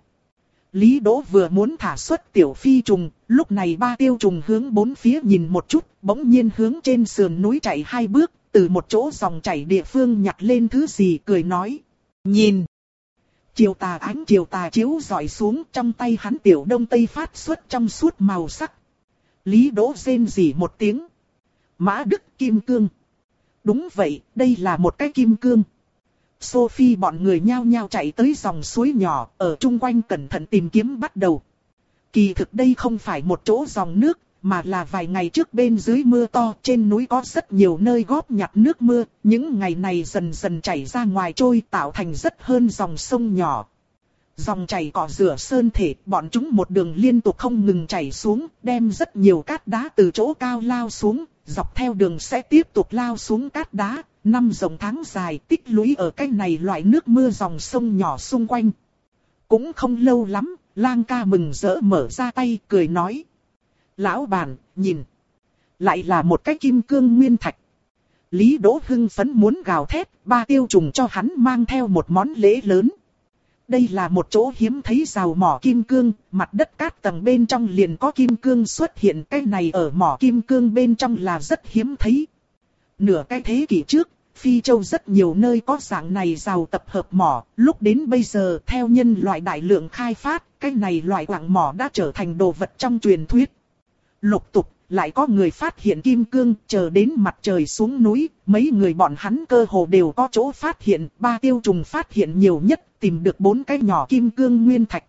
Lý Đỗ vừa muốn thả xuất tiểu phi trùng, lúc này Ba Tiêu Trùng hướng bốn phía nhìn một chút, bỗng nhiên hướng trên sườn núi chạy hai bước, từ một chỗ dòng chảy địa phương nhặt lên thứ gì cười nói. Nhìn! Chiều tà ánh chiều tà chiếu rọi xuống, trong tay hắn tiểu đông tây phát xuất trong suốt màu sắc. Lý Đỗ rên rỉ một tiếng. Mã Đức kim cương. Đúng vậy, đây là một cái kim cương. Sophie bọn người nhao nhao chạy tới dòng suối nhỏ, ở chung quanh cẩn thận tìm kiếm bắt đầu. Kỳ thực đây không phải một chỗ dòng nước, mà là vài ngày trước bên dưới mưa to, trên núi có rất nhiều nơi góp nhặt nước mưa, những ngày này dần dần chảy ra ngoài trôi tạo thành rất hơn dòng sông nhỏ. Dòng chảy cỏ rửa sơn thể, bọn chúng một đường liên tục không ngừng chảy xuống, đem rất nhiều cát đá từ chỗ cao lao xuống, dọc theo đường sẽ tiếp tục lao xuống cát đá, năm dòng tháng dài tích lũy ở cái này loại nước mưa dòng sông nhỏ xung quanh. Cũng không lâu lắm, Lang ca mừng rỡ mở ra tay cười nói. Lão bản, nhìn. Lại là một cái kim cương nguyên thạch. Lý Đỗ hưng phấn muốn gào thét, Ba Tiêu Trùng cho hắn mang theo một món lễ lớn. Đây là một chỗ hiếm thấy rào mỏ kim cương, mặt đất cát tầng bên trong liền có kim cương xuất hiện, cái này ở mỏ kim cương bên trong là rất hiếm thấy. Nửa cái thế kỷ trước, Phi Châu rất nhiều nơi có dạng này rào tập hợp mỏ, lúc đến bây giờ theo nhân loại đại lượng khai phát, cái này loại quặng mỏ đã trở thành đồ vật trong truyền thuyết. Lục tục, lại có người phát hiện kim cương, chờ đến mặt trời xuống núi, mấy người bọn hắn cơ hồ đều có chỗ phát hiện, Ba Tiêu Trùng phát hiện nhiều nhất, tìm được bốn cái nhỏ kim cương nguyên thạch.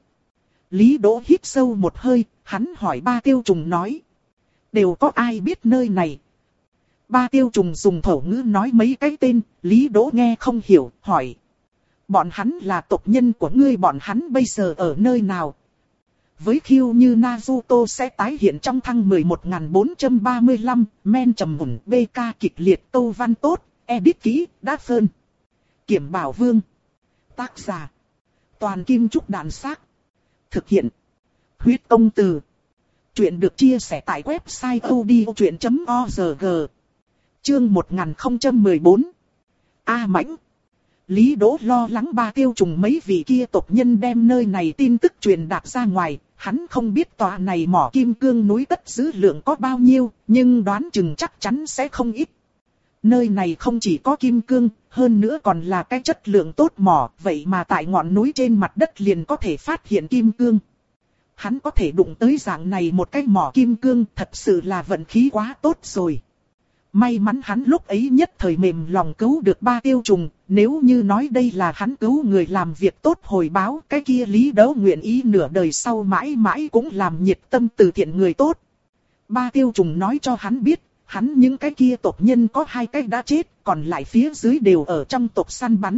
Lý Đỗ hít sâu một hơi, hắn hỏi Ba Tiêu Trùng nói. Đều có ai biết nơi này? Ba Tiêu Trùng dùng thổ ngữ nói mấy cái tên, Lý Đỗ nghe không hiểu, hỏi. Bọn hắn là tộc nhân của ngươi, bọn hắn bây giờ ở nơi nào? Với khiêu như Naruto sẽ tái hiện trong thăng mười một nghìn bốn trăm ba mươi lăm, men trầm mùn, bê ca kịch liệt, câu văn tốt, edit kỹ, đá phơn. Kiểm Bảo Vương. Tác giả. Toàn kim trúc đàn xác. Thực hiện. Huyết công từ. Chuyện được chia sẻ tại website odchuyện chấm org. Chương một nghìn không trăm mười bốn. A Mãnh. Lý Đỗ lo lắng Ba Tiêu Trùng mấy vị kia tộc nhân đem nơi này tin tức truyền đạt ra ngoài. Hắn không biết tòa này mỏ kim cương núi cất giữ lượng có bao nhiêu, nhưng đoán chừng chắc chắn sẽ không ít. Nơi này không chỉ có kim cương, hơn nữa còn là cái chất lượng tốt mỏ, vậy mà tại ngọn núi trên mặt đất liền có thể phát hiện kim cương. Hắn có thể đụng tới dạng này một cái mỏ kim cương, thật sự là vận khí quá tốt rồi. May mắn hắn lúc ấy nhất thời mềm lòng cứu được Ba Tiêu Trùng, nếu như nói đây là hắn cứu người làm việc tốt hồi báo, cái kia Lý Đỗ nguyện ý nửa đời sau mãi mãi cũng làm nhiệt tâm từ thiện người tốt. Ba Tiêu Trùng nói cho hắn biết, hắn những cái kia tộc nhân có hai cái đã chết, còn lại phía dưới đều ở trong tộc săn bắn.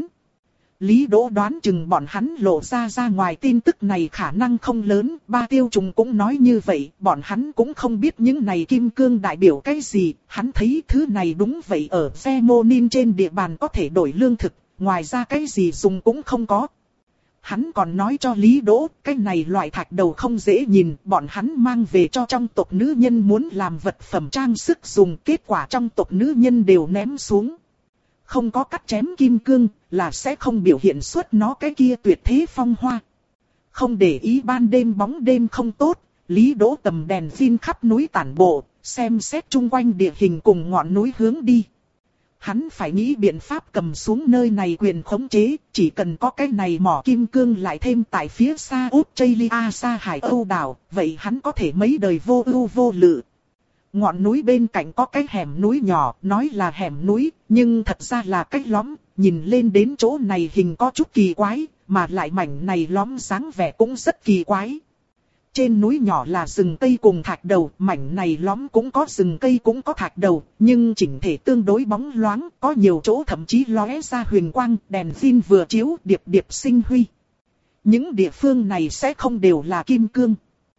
Lý Đỗ đoán chừng bọn hắn lộ ra ra ngoài tin tức này khả năng không lớn, Ba Tiêu Trùng cũng nói như vậy, bọn hắn cũng không biết những này kim cương đại biểu cái gì, hắn thấy thứ này đúng vậy ở Phemonin trên địa bàn có thể đổi lương thực, ngoài ra cái gì dùng cũng không có. Hắn còn nói cho Lý Đỗ, cái này loại thạch đầu không dễ nhìn, bọn hắn mang về cho trong tộc nữ nhân muốn làm vật phẩm trang sức dùng, kết quả trong tộc nữ nhân đều ném xuống. Không có cắt chém kim cương, là sẽ không biểu hiện xuất nó cái kia tuyệt thế phong hoa. Không để ý ban đêm bóng đêm không tốt, Lý Đỗ tầm đèn pin khắp núi tản bộ, xem xét chung quanh địa hình cùng ngọn núi hướng đi. Hắn phải nghĩ biện pháp cầm xuống nơi này quyền khống chế, chỉ cần có cái này mỏ kim cương lại thêm tại phía xa Australia xa Hải Âu đảo, vậy hắn có thể mấy đời vô ưu vô lự. Ngọn núi bên cạnh có cái hẻm núi nhỏ, nói là hẻm núi, nhưng thật ra là cái lõm, nhìn lên đến chỗ này hình có chút kỳ quái, mà lại mảnh này lõm dáng vẻ cũng rất kỳ quái. Trên núi nhỏ là rừng cây cùng thạch đầu, mảnh này lõm cũng có rừng cây cũng có thạch đầu, nhưng chỉnh thể tương đối bóng loáng, có nhiều chỗ thậm chí lóe ra huyền quang, đèn pin vừa chiếu điệp điệp sinh huy. Những địa phương này sẽ không đều là kim cương.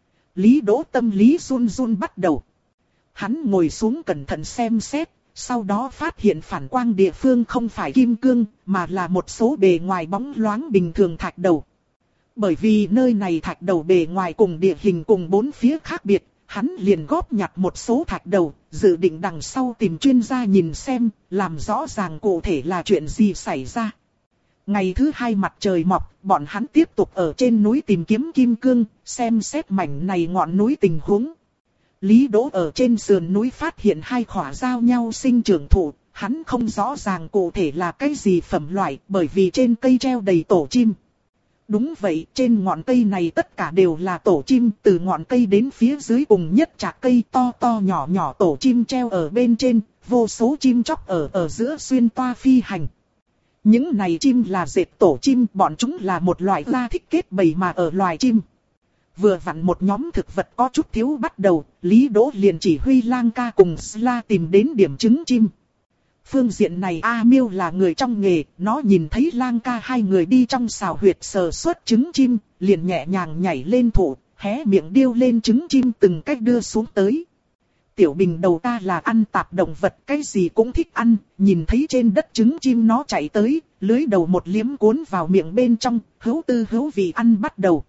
Lý Đỗ tâm lý run run bắt đầu. Hắn ngồi xuống cẩn thận xem xét, sau đó phát hiện phản quang địa phương không phải kim cương, mà là một số bề ngoài bóng loáng bình thường thạch đầu. Bởi vì nơi này thạch đầu bề ngoài cùng địa hình cùng bốn phía khác biệt, hắn liền góp nhặt một số thạch đầu, dự định đằng sau tìm chuyên gia nhìn xem, làm rõ ràng cụ thể là chuyện gì xảy ra. Ngày thứ hai mặt trời mọc, bọn hắn tiếp tục ở trên núi tìm kiếm kim cương, xem xét mảnh này ngọn núi tình huống. Lý Đỗ ở trên sườn núi phát hiện hai khỏa giao nhau sinh trưởng thụ, hắn không rõ ràng cụ thể là cái gì phẩm loại, bởi vì trên cây treo đầy tổ chim. Đúng vậy, trên ngọn cây này tất cả đều là tổ chim, từ ngọn cây đến phía dưới cùng nhất chạc cây to to nhỏ nhỏ tổ chim treo ở bên trên, vô số chim chóc ở ở giữa xuyên toa phi hành. Những này chim là dệt tổ chim, bọn chúng là một loại la thích kết bầy mà ở loài chim. Vừa vặn một nhóm thực vật có chút thiếu bắt đầu, Lý Đỗ liền chỉ huy Lang Ca cùng Sla tìm đến điểm trứng chim. Phương diện này A Miêu là người trong nghề, nó nhìn thấy Lang Ca hai người đi trong sào huyệt sờ xuất trứng chim, liền nhẹ nhàng nhảy lên thụ, hé miệng điêu lên trứng chim từng cách đưa xuống tới. Tiểu Bình đầu ta là ăn tạp động vật, cái gì cũng thích ăn, nhìn thấy trên đất trứng chim nó chạy tới, lưới đầu một liếm cuốn vào miệng bên trong, hữu tư hữu vị ăn bắt đầu.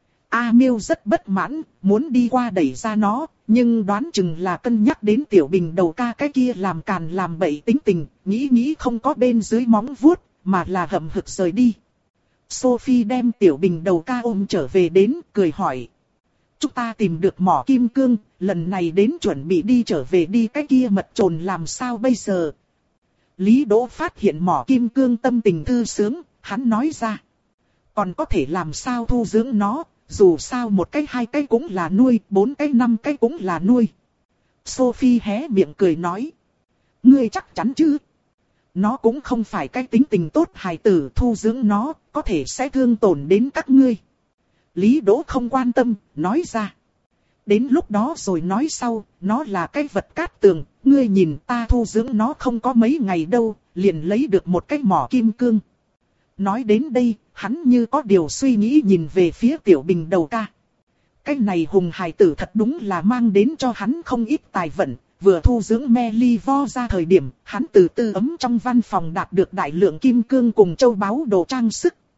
A Miêu rất bất mãn, muốn đi qua đẩy ra nó, nhưng đoán chừng là cân nhắc đến Tiểu Bình đầu ca cái kia làm càn làm bậy tính tình, nghĩ nghĩ không có bên dưới móng vuốt, mà là hậm hực rời đi. Sophie đem Tiểu Bình đầu ca ôm trở về đến, cười hỏi. Chúng ta tìm được mỏ kim cương, lần này đến chuẩn bị đi trở về đi cái kia mật trồn làm sao bây giờ? Lý Đỗ phát hiện mỏ kim cương tâm tình thư sướng, hắn nói ra. Còn có thể làm sao thu dưỡng nó? Dù sao một cái hai cái cũng là nuôi, bốn cái năm cái cũng là nuôi. Sophie hé miệng cười nói. Ngươi chắc chắn chứ? Nó cũng không phải cái tính tình tốt hài tử, thu dưỡng nó, có thể sẽ thương tổn đến các ngươi. Lý Đỗ không quan tâm, nói ra. Đến lúc đó rồi nói sau, nó là cái vật cát tường, ngươi nhìn ta thu dưỡng nó không có mấy ngày đâu, liền lấy được một cái mỏ kim cương. Nói đến đây, hắn như có điều suy nghĩ nhìn về phía Tiểu Bình đầu ca. Cái này hùng hài tử thật đúng là mang đến cho hắn không ít tài vận, vừa thu dưỡng Melivo ra thời điểm, hắn từ tư ấm trong văn phòng đạt được đại lượng kim cương cùng châu báu đồ trang sức.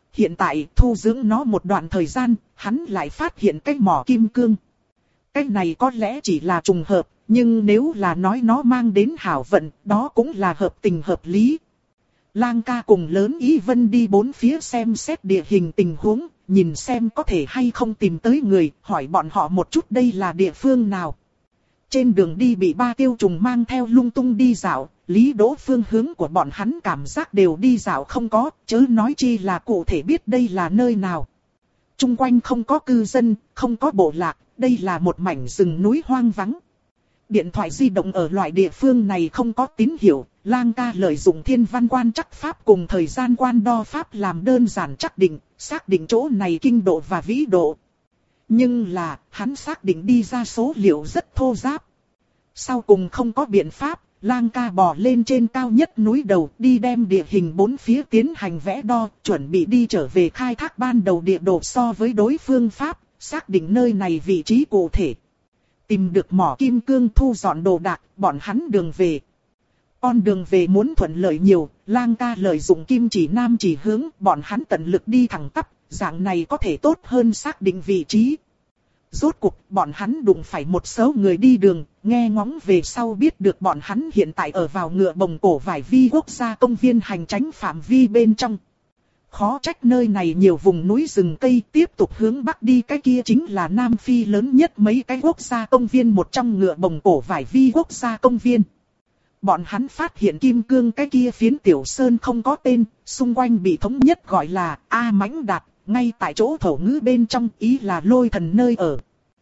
Hiện tại thu dưỡng nó một đoạn thời gian, hắn lại phát hiện cái mỏ kim cương. Cái này có lẽ chỉ là trùng hợp, nhưng nếu là nói nó mang đến hảo vận, đó cũng là hợp tình hợp lý. Lang ca cùng lớn Ý Vân đi bốn phía xem xét địa hình tình huống, nhìn xem có thể hay không tìm tới người, hỏi bọn họ một chút đây là địa phương nào. Trên đường đi bị ba tiêu trùng mang theo lung tung đi dạo, Lý Đỗ phương hướng của bọn hắn cảm giác đều đi dạo không có, chớ nói chi là cụ thể biết đây là nơi nào. Trung quanh không có cư dân, không có bộ lạc, đây là một mảnh rừng núi hoang vắng. Điện thoại di động ở loại địa phương này không có tín hiệu, Lang ca lợi dụng thiên văn quan trắc pháp cùng thời gian quan đo pháp làm đơn giản chắc định, xác định chỗ này kinh độ và vĩ độ. Nhưng là, hắn xác định đi ra số liệu rất thô ráp. Sau cùng không có biện pháp, Lang ca bò lên trên cao nhất núi đầu, đi đem địa hình bốn phía tiến hành vẽ đo, chuẩn bị đi trở về khai thác ban đầu địa đồ so với đối phương pháp, xác định nơi này vị trí cụ thể. Tìm được mỏ kim cương thu dọn đồ đạc, bọn hắn đường về. Con đường về muốn thuận lợi nhiều, Lang ca lợi dụng kim chỉ nam chỉ hướng, bọn hắn tận lực đi thẳng tắp, dạng này có thể tốt hơn xác định vị trí. Rốt cuộc, bọn hắn đụng phải một số người đi đường, nghe ngóng về sau biết được bọn hắn hiện tại ở vào ngựa bồng cổ vải vi quốc gia công viên hành tránh phạm vi bên trong. Khó trách nơi này nhiều vùng núi rừng cây, tiếp tục hướng bắc đi cái kia chính là Nam Phi lớn nhất mấy cái quốc gia công viên, một trong ngựa bồng cổ vải vi quốc gia công viên. Bọn hắn phát hiện kim cương cái kia phiến tiểu sơn không có tên, xung quanh bị thống nhất gọi là A Mãnh Đạt, ngay tại chỗ thổ ngữ bên trong, ý là lôi thần nơi ở.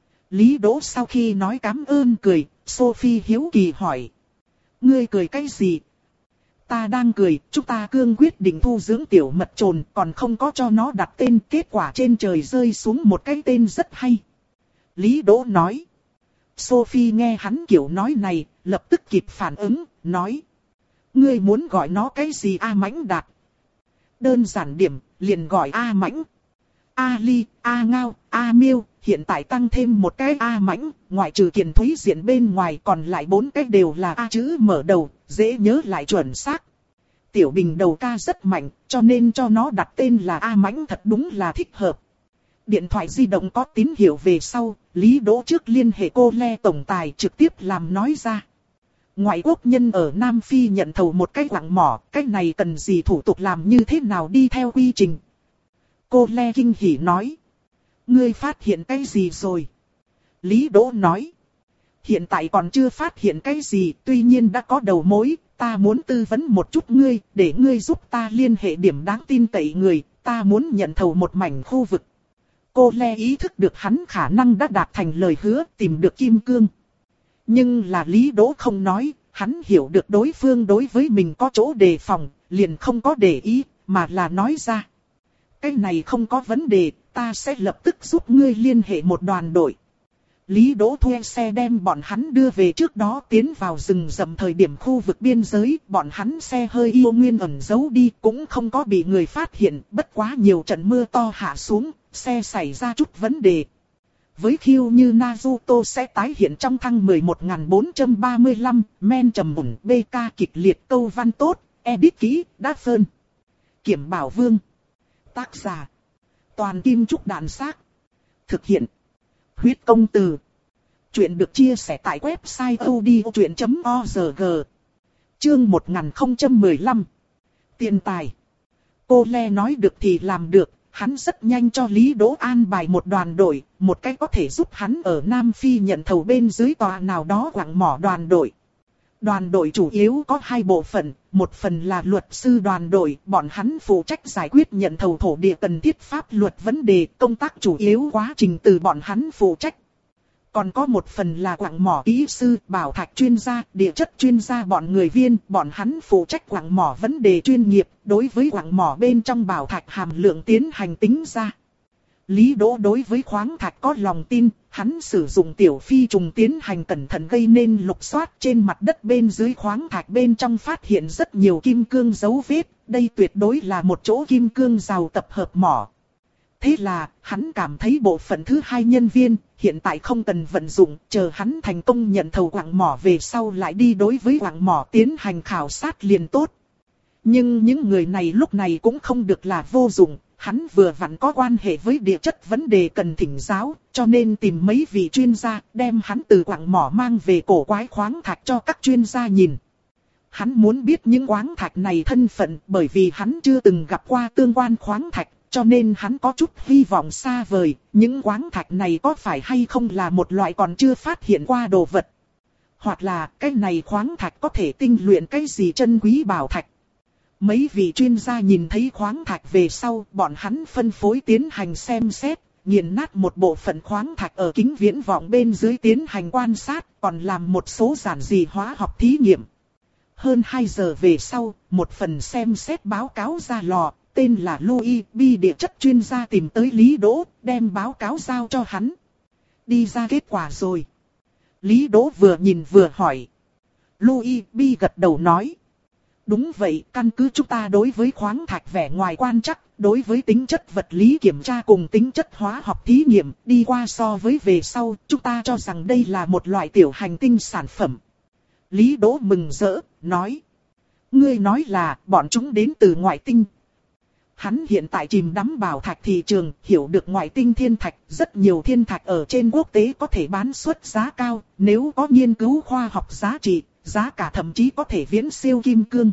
Lý Đỗ sau khi nói cảm ơn cười, Sophie hiếu kỳ hỏi. Ngươi cười cái gì? Ta đang cười, chúng ta cương quyết định thu dưỡng tiểu mật trồn, còn không có cho nó đặt tên, kết quả trên trời rơi xuống một cái tên rất hay. Lý Đỗ nói. Sophie nghe hắn kiểu nói này, lập tức kịp phản ứng, nói. Ngươi muốn gọi nó cái gì A Mãnh Đạt? Đơn giản điểm, liền gọi A Mãnh. A Ly, A Ngao, A Miêu, hiện tại tăng thêm một cái A Mãnh, ngoại trừ Kiền Thúy diện bên ngoài còn lại bốn cái đều là A chữ mở đầu, dễ nhớ lại chuẩn xác. Tiểu Bình đầu ca rất mạnh, cho nên cho nó đặt tên là A Mãnh thật đúng là thích hợp. Điện thoại di động có tín hiệu về sau, Lý Đỗ trước liên hệ cô Le tổng tài trực tiếp làm nói ra. Ngoại quốc nhân ở Nam Phi nhận thầu một cái quặng mỏ, cái này cần gì thủ tục làm như thế nào đi theo quy trình. Cô Le kinh hỉ nói. Ngươi phát hiện cái gì rồi? Lý Đỗ nói. Hiện tại còn chưa phát hiện cái gì, tuy nhiên đã có đầu mối, ta muốn tư vấn một chút ngươi, để ngươi giúp ta liên hệ điểm đáng tin cậy người, ta muốn nhận thầu một mảnh khu vực. Cô Le ý thức được hắn khả năng đã đạt thành lời hứa, tìm được kim cương. Nhưng là Lý Đỗ không nói, hắn hiểu được đối phương đối với mình có chỗ đề phòng, liền không có để ý, mà là nói ra. Cái này không có vấn đề, ta sẽ lập tức giúp ngươi liên hệ một đoàn đội. Lý Đỗ thuê xe đem bọn hắn đưa về trước đó tiến vào rừng rậm thời điểm khu vực biên giới, bọn hắn xe hơi yêu nguyên ẩn giấu đi, cũng không có bị người phát hiện, bất quá nhiều trận mưa to hạ xuống, xe xảy ra chút vấn đề. Với khiêu như Naruto sẽ tái hiện trong thăng mười một nghìn bốn trăm ba mươi lăm, men trầm mùn, bê ca kịch liệt, câu văn tốt, edit kỹ, đã phơn. Kiểm Bảo Vương. Tác giả. Toàn Kim Trúc Đạn Xác. Thực hiện. Huyết Công Từ. Chuyện được chia sẻ tại website odchuyện chấm org. Chương một nghìn không trăm mười lăm. Tiền tài. Cô Le nói được thì làm được, hắn rất nhanh cho Lý Đỗ an bài một đoàn đội, một cái có thể giúp hắn ở Nam Phi nhận thầu bên dưới tòa nào đó quặng mỏ đoàn đội. Đoàn đội chủ yếu có hai bộ phận, một phần là luật sư đoàn đội, bọn hắn phụ trách giải quyết nhận thầu thổ địa cần thiết pháp luật vấn đề, công tác chủ yếu quá trình từ bọn hắn phụ trách. Còn có một phần là quặng mỏ kỹ sư, bảo thạch chuyên gia, địa chất chuyên gia bọn người viên, bọn hắn phụ trách quặng mỏ vấn đề chuyên nghiệp, đối với quặng mỏ bên trong bảo thạch hàm lượng tiến hành tính ra. Lý Đỗ đối với khoáng thạch có lòng tin, hắn sử dụng tiểu phi trùng tiến hành cẩn thận gây nên lục soát trên mặt đất bên dưới khoáng thạch bên trong phát hiện rất nhiều kim cương dấu vết, đây tuyệt đối là một chỗ kim cương giàu tập hợp mỏ. Thế là, hắn cảm thấy bộ phận thứ hai nhân viên, hiện tại không cần vận dụng, chờ hắn thành công nhận thầu quặng mỏ về sau lại đi đối với quặng mỏ tiến hành khảo sát liền tốt. Nhưng những người này lúc này cũng không được là vô dụng, hắn vừa vặn có quan hệ với địa chất vấn đề cần thỉnh giáo, cho nên tìm mấy vị chuyên gia, đem hắn từ quặng mỏ mang về cổ quái khoáng thạch cho các chuyên gia nhìn. Hắn muốn biết những khoáng thạch này thân phận, bởi vì hắn chưa từng gặp qua tương quan khoáng thạch, cho nên hắn có chút hy vọng xa vời, những khoáng thạch này có phải hay không là một loại còn chưa phát hiện qua đồ vật. Hoặc là cái này khoáng thạch có thể tinh luyện cái gì chân quý bảo thạch. Mấy vị chuyên gia nhìn thấy khoáng thạch về sau, bọn hắn phân phối tiến hành xem xét, nghiền nát một bộ phận khoáng thạch ở kính viễn vọng bên dưới tiến hành quan sát, còn làm một số giản dị hóa học thí nghiệm. Hơn hai giờ về sau, một phần xem xét báo cáo ra lò, tên là Louis B. địa chất chuyên gia tìm tới Lý Đỗ, đem báo cáo giao cho hắn. Đi ra kết quả rồi. Lý Đỗ vừa nhìn vừa hỏi. Louis B. gật đầu nói. Đúng vậy, căn cứ chúng ta đối với khoáng thạch vẻ ngoài quan trắc, đối với tính chất vật lý kiểm tra cùng tính chất hóa học thí nghiệm, đi qua so với về sau, chúng ta cho rằng đây là một loại tiểu hành tinh sản phẩm. Lý Đỗ mừng rỡ, nói. Ngươi nói là bọn chúng đến từ ngoại tinh. Hắn hiện tại chìm đắm bảo thạch thị trường, hiểu được ngoại tinh thiên thạch, rất nhiều thiên thạch ở trên quốc tế có thể bán suất giá cao, nếu có nghiên cứu khoa học giá trị, giá cả thậm chí có thể viễn siêu kim cương.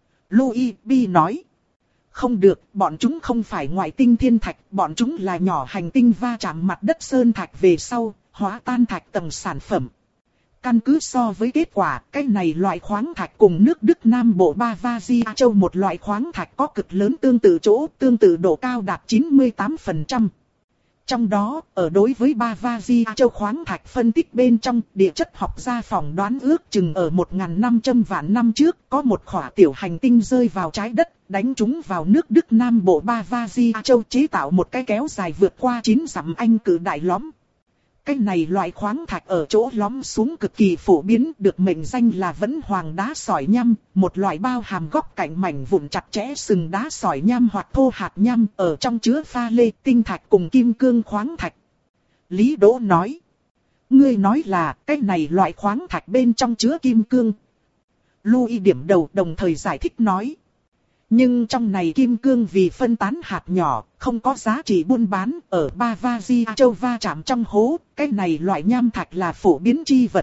Louis B. nói. Không được, bọn chúng không phải ngoại tinh thiên thạch, bọn chúng là nhỏ hành tinh va chạm mặt đất sơn thạch về sau, hóa tan thạch tầng sản phẩm. Căn cứ so với kết quả, cái này loại khoáng thạch cùng nước Đức Nam Bộ Bavaria Châu một loại khoáng thạch có cực lớn tương tự chỗ, tương tự độ cao đạt chín mươi tám phần trăm. Trong đó, ở đối với Bavaria Châu khoáng thạch phân tích bên trong, địa chất học gia phỏng đoán ước chừng ở một nghìn năm trăm vạn năm trước, có một khỏa tiểu hành tinh rơi vào trái đất, đánh trúng vào nước Đức Nam Bộ Bavaria Châu chế tạo một cái kéo dài vượt qua chín dặm anh cự đại lõm. Cái này loại khoáng thạch ở chỗ lõm xuống cực kỳ phổ biến, được mệnh danh là vẫn hoàng đá sỏi nhăm, một loại bao hàm góc cạnh mảnh vụn chặt chẽ sừng đá sỏi nhăm hoặc thô hạt nhăm, ở trong chứa pha lê, tinh thạch cùng kim cương khoáng thạch. Lý Đỗ nói. Ngươi nói là cái này loại khoáng thạch bên trong chứa kim cương. Louis điểm đầu đồng thời giải thích nói. Nhưng trong này kim cương vì phân tán hạt nhỏ, không có giá trị buôn bán, ở Bavaria Châu va chạm trong hố, cái này loại nham thạch là phổ biến chi vật.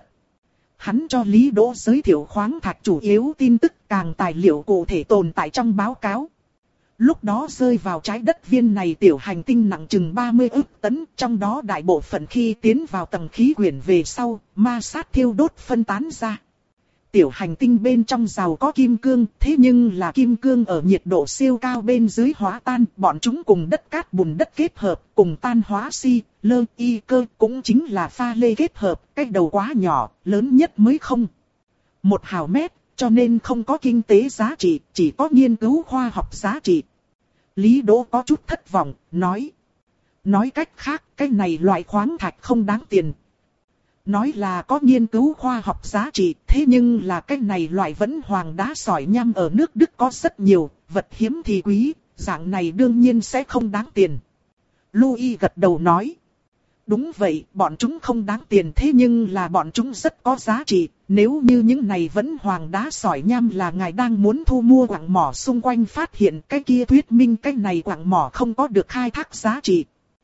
Hắn cho Lý Đỗ giới thiệu khoáng thạch chủ yếu tin tức, càng tài liệu cụ thể tồn tại trong báo cáo. Lúc đó rơi vào trái đất viên này tiểu hành tinh nặng chừng ba mươi ức tấn, trong đó đại bộ phận khi tiến vào tầng khí quyển về sau, ma sát thiêu đốt phân tán ra. Tiểu hành tinh bên trong giàu có kim cương, thế nhưng là kim cương ở nhiệt độ siêu cao bên dưới hóa tan, bọn chúng cùng đất cát bùn đất kết hợp, cùng tan hóa si, lơ, y cơ, cũng chính là pha lê kết hợp, cái đầu quá nhỏ, lớn nhất mới không. Một hào mét, cho nên không có kinh tế giá trị, chỉ có nghiên cứu khoa học giá trị. Lý Đỗ có chút thất vọng, nói. Nói cách khác, cái này loại khoáng thạch không đáng tiền. Nói là có nghiên cứu khoa học giá trị, thế nhưng là cái này loại vẫn hoàng đá sỏi nhăm ở nước Đức có rất nhiều, vật hiếm thì quý, dạng này đương nhiên sẽ không đáng tiền. Louis gật đầu nói. Đúng vậy, bọn chúng không đáng tiền thế nhưng là bọn chúng rất có giá trị, nếu như những này vẫn hoàng đá sỏi nhăm là ngài đang muốn thu mua quặng mỏ xung quanh phát hiện cái kia thuyết minh cái này quặng mỏ không có được khai thác giá trị.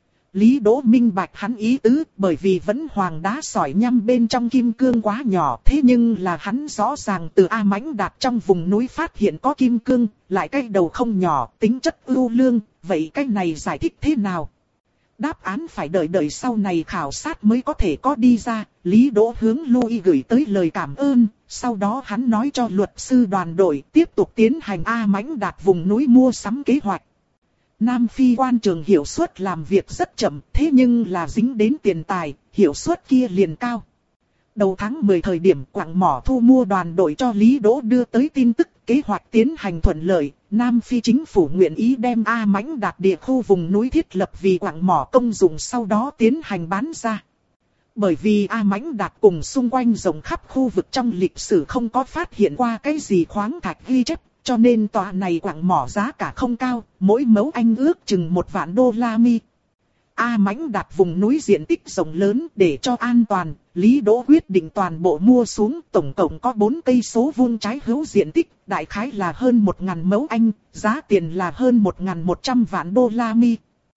Lý Đỗ minh bạch hắn ý tứ, bởi vì vẫn hoàng đá sỏi nhăm bên trong kim cương quá nhỏ, thế nhưng là hắn rõ ràng từ A Mãnh Đạt trong vùng núi phát hiện có kim cương, lại cái đầu không nhỏ, tính chất ưu lương, vậy cái này giải thích thế nào? Đáp án phải đợi đợi sau này khảo sát mới có thể có đi ra. Lý Đỗ hướng Louis gửi tới lời cảm ơn, sau đó hắn nói cho luật sư đoàn đội tiếp tục tiến hành A Mãnh Đạt vùng núi mua sắm kế hoạch. Nam Phi quan trường hiệu suất làm việc rất chậm, thế nhưng là dính đến tiền tài, hiệu suất kia liền cao. Đầu tháng mười thời điểm quặng mỏ thu mua đoàn đội cho Lý Đỗ đưa tới tin tức kế hoạch tiến hành thuận lợi, Nam Phi chính phủ nguyện ý đem A Mãnh Đạt địa khu vùng núi thiết lập vì quặng mỏ công dụng sau đó tiến hành bán ra. Bởi vì A Mãnh Đạt cùng xung quanh rộng khắp khu vực trong lịch sử không có phát hiện qua cái gì khoáng thạch ghi chép, cho nên tòa này quặng mỏ giá cả không cao, mỗi mẫu Anh ước chừng một vạn đô la mi. A Mãnh Đạt vùng núi diện tích rộng lớn để cho an toàn, Lý Đỗ quyết định toàn bộ mua xuống, tổng cộng có bốn cây số vuông trái hữu diện tích, đại khái là hơn một nghìn mẫu Anh, giá tiền là hơn một nghìn một trăm vạn đô la Mi.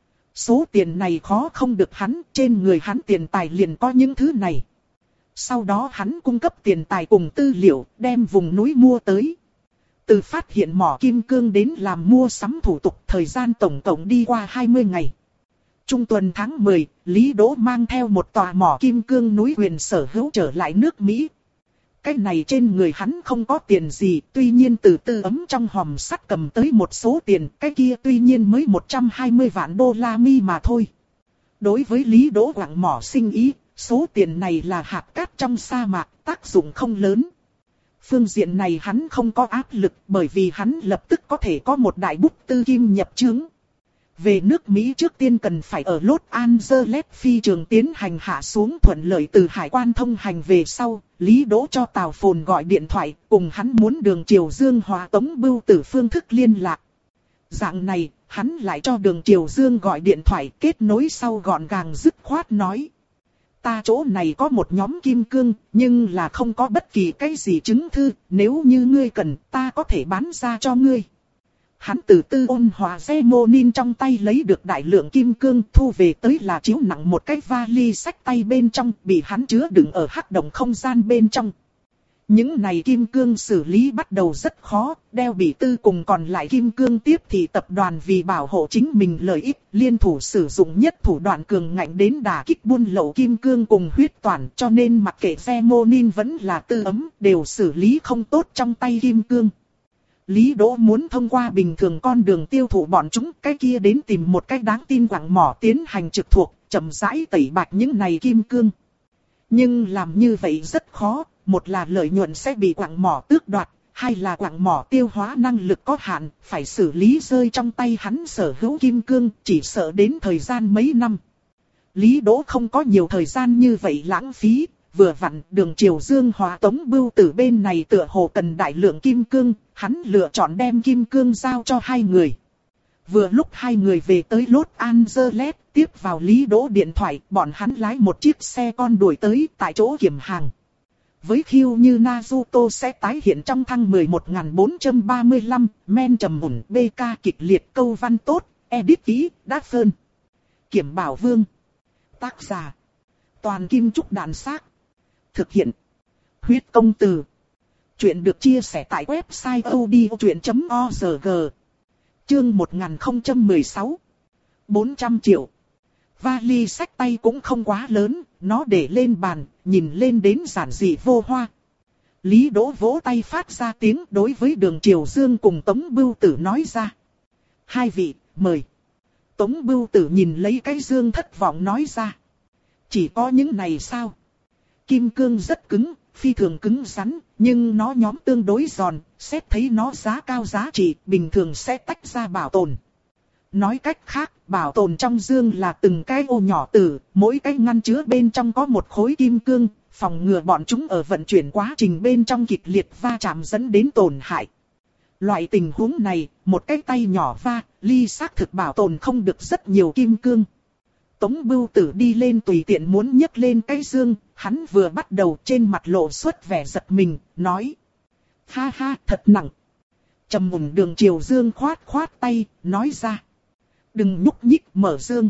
Số tiền này khó không được hắn, trên người hắn tiền tài liền có những thứ này. Sau đó hắn cung cấp tiền tài cùng tư liệu, đem vùng núi mua tới. Từ phát hiện mỏ kim cương đến làm mua sắm thủ tục, thời gian tổng cộng đi qua hai mươi ngày. Trung tuần tháng mười, Lý Đỗ mang theo một tòa mỏ kim cương núi quyền sở hữu trở lại nước Mỹ. Cái này trên người hắn không có tiền gì, tuy nhiên từ tư ấm trong hòm sắt cầm tới một số tiền, cái kia tuy nhiên mới một trăm hai mươi vạn đô la Mi mà thôi. Đối với Lý Đỗ quặng mỏ sinh ý, số tiền này là hạt cát trong sa mạc, tác dụng không lớn. Phương diện này hắn không có áp lực bởi vì hắn lập tức có thể có một đại bút tư kim nhập trướng. Về nước Mỹ trước tiên cần phải ở Los Angeles phi trường tiến hành hạ xuống thuận lợi từ hải quan thông hành về sau, Lý Đỗ cho Tào Phồn gọi điện thoại, cùng hắn muốn đường Triều Dương hòa Tống Bưu Tử phương thức liên lạc. Dạng này, hắn lại cho đường Triều Dương gọi điện thoại kết nối sau gọn gàng dứt khoát nói. Ta chỗ này có một nhóm kim cương, nhưng là không có bất kỳ cái gì chứng thư, nếu như ngươi cần, ta có thể bán ra cho ngươi. Hắn từ Tư Ôn Hòa Zemonin trong tay lấy được đại lượng kim cương, thu về tới là chiếu nặng một cái vali xách tay bên trong, bị hắn chứa đựng ở hắc động không gian bên trong. Những này kim cương xử lý bắt đầu rất khó, đeo bị Tư cùng còn lại kim cương tiếp thì tập đoàn vì bảo hộ chính mình lợi ích, liên thủ sử dụng nhất thủ đoạn cường ngạnh đến đả kích buôn lậu kim cương cùng huyết toản, cho nên mặc kệ Zemonin vẫn là Tư ấm, đều xử lý không tốt trong tay kim cương. Lý Đỗ muốn thông qua bình thường con đường tiêu thụ bọn chúng, cái kia đến tìm một cách đáng tin quặng mỏ tiến hành trực thuộc, chậm rãi tẩy bạch những này kim cương. Nhưng làm như vậy rất khó, một là lợi nhuận sẽ bị quặng mỏ tước đoạt, hai là quặng mỏ tiêu hóa năng lực có hạn, phải xử lý rơi trong tay hắn sở hữu kim cương, chỉ sợ đến thời gian mấy năm. Lý Đỗ không có nhiều thời gian như vậy lãng phí. Vừa vặn đường Triều Dương hòa Tống Bưu Tử bên này tựa hồ cần đại lượng kim cương, hắn lựa chọn đem kim cương giao cho hai người. Vừa lúc hai người về tới Los Angeles, tiếp vào Lý Đỗ điện thoại, bọn hắn lái một chiếc xe con đuổi tới tại chỗ kiểm hàng. Với khiêu như Naruto sẽ tái hiện trong thăng mười một nghìn bốn trăm ba mươi lăm, men trầm mùn, bê ca kịch liệt, câu văn tốt, edit kỹ, đát phơn. Kiểm Bảo Vương. Tác giả. Toàn Kim Trúc Đàn Xác. Thực hiện. Huyết Công Từ. Chuyện được chia sẻ tại website odchuyện chấm org. Chương một nghìn không trăm mười sáu. bốn trăm triệu. Vali xách tay cũng không quá lớn, nó để lên bàn, nhìn lên đến giản dị vô hoa. Lý Đỗ vỗ tay phát ra tiếng đối với đường Triều Dương cùng Tống Bưu Tử nói ra. Hai vị, mời. Tống Bưu Tử nhìn lấy cái dương thất vọng nói ra. Chỉ có những này sao? Kim cương rất cứng, phi thường cứng rắn, nhưng nó nhóm tương đối giòn, xét thấy nó giá cao giá trị, bình thường sẽ tách ra bảo tồn. Nói cách khác, bảo tồn trong dương là từng cái ô nhỏ tử, mỗi cái ngăn chứa bên trong có một khối kim cương, phòng ngừa bọn chúng ở vận chuyển quá trình bên trong kịch liệt va chạm dẫn đến tổn hại. Loại tình huống này, một cái tay nhỏ va, ly xác thực bảo tồn không được rất nhiều kim cương. Tống Bưu Tử đi lên tùy tiện muốn nhấc lên cái dương, hắn vừa bắt đầu trên mặt lộ xuất vẻ giật mình, nói. Ha ha, thật nặng. Trầm mùn đường Triều Dương khoát khoát tay, nói ra. Đừng nhúc nhích, mở dương.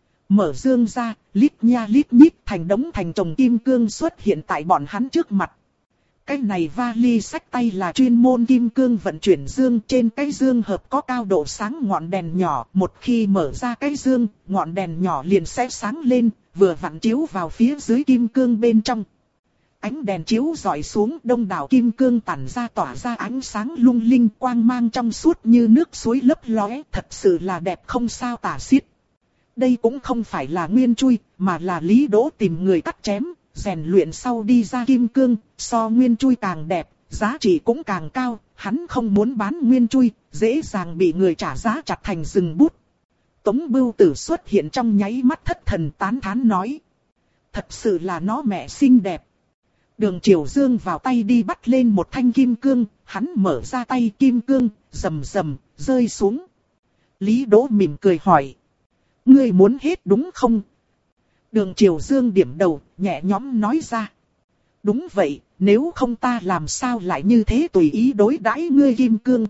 Mở dương ra, lít nha lít nhít thành đống thành chồng kim cương xuất hiện tại bọn hắn trước mặt. Cái này vali xách tay là chuyên môn kim cương vận chuyển dương, trên cái dương hợp có cao độ sáng ngọn đèn nhỏ, một khi mở ra cái dương, ngọn đèn nhỏ liền sẽ sáng lên, vừa vặn chiếu vào phía dưới kim cương bên trong. Ánh đèn chiếu rọi xuống, đông đảo kim cương tản ra tỏa ra ánh sáng lung linh, quang mang trong suốt như nước suối lấp lóe, thật sự là đẹp không sao tả xiết. Đây cũng không phải là nguyên chui, mà là Lý Đỗ tìm người cắt chém, rèn luyện sau đi ra kim cương, so nguyên chui càng đẹp, giá trị cũng càng cao, hắn không muốn bán nguyên chui, dễ dàng bị người trả giá chặt thành rừng bút. Tống Bưu Tử xuất hiện trong nháy mắt thất thần tán thán nói. Thật sự là nó mẹ xinh đẹp. Đường Triều Dương vào tay đi bắt lên một thanh kim cương, hắn mở ra tay kim cương, rầm rầm, rơi xuống. Lý Đỗ mỉm cười hỏi. ngươi muốn hết đúng không? Đường Triều Dương điểm đầu, nhẹ nhõm nói ra. Đúng vậy, nếu không ta làm sao lại như thế tùy ý đối đãi ngươi Kim Cương.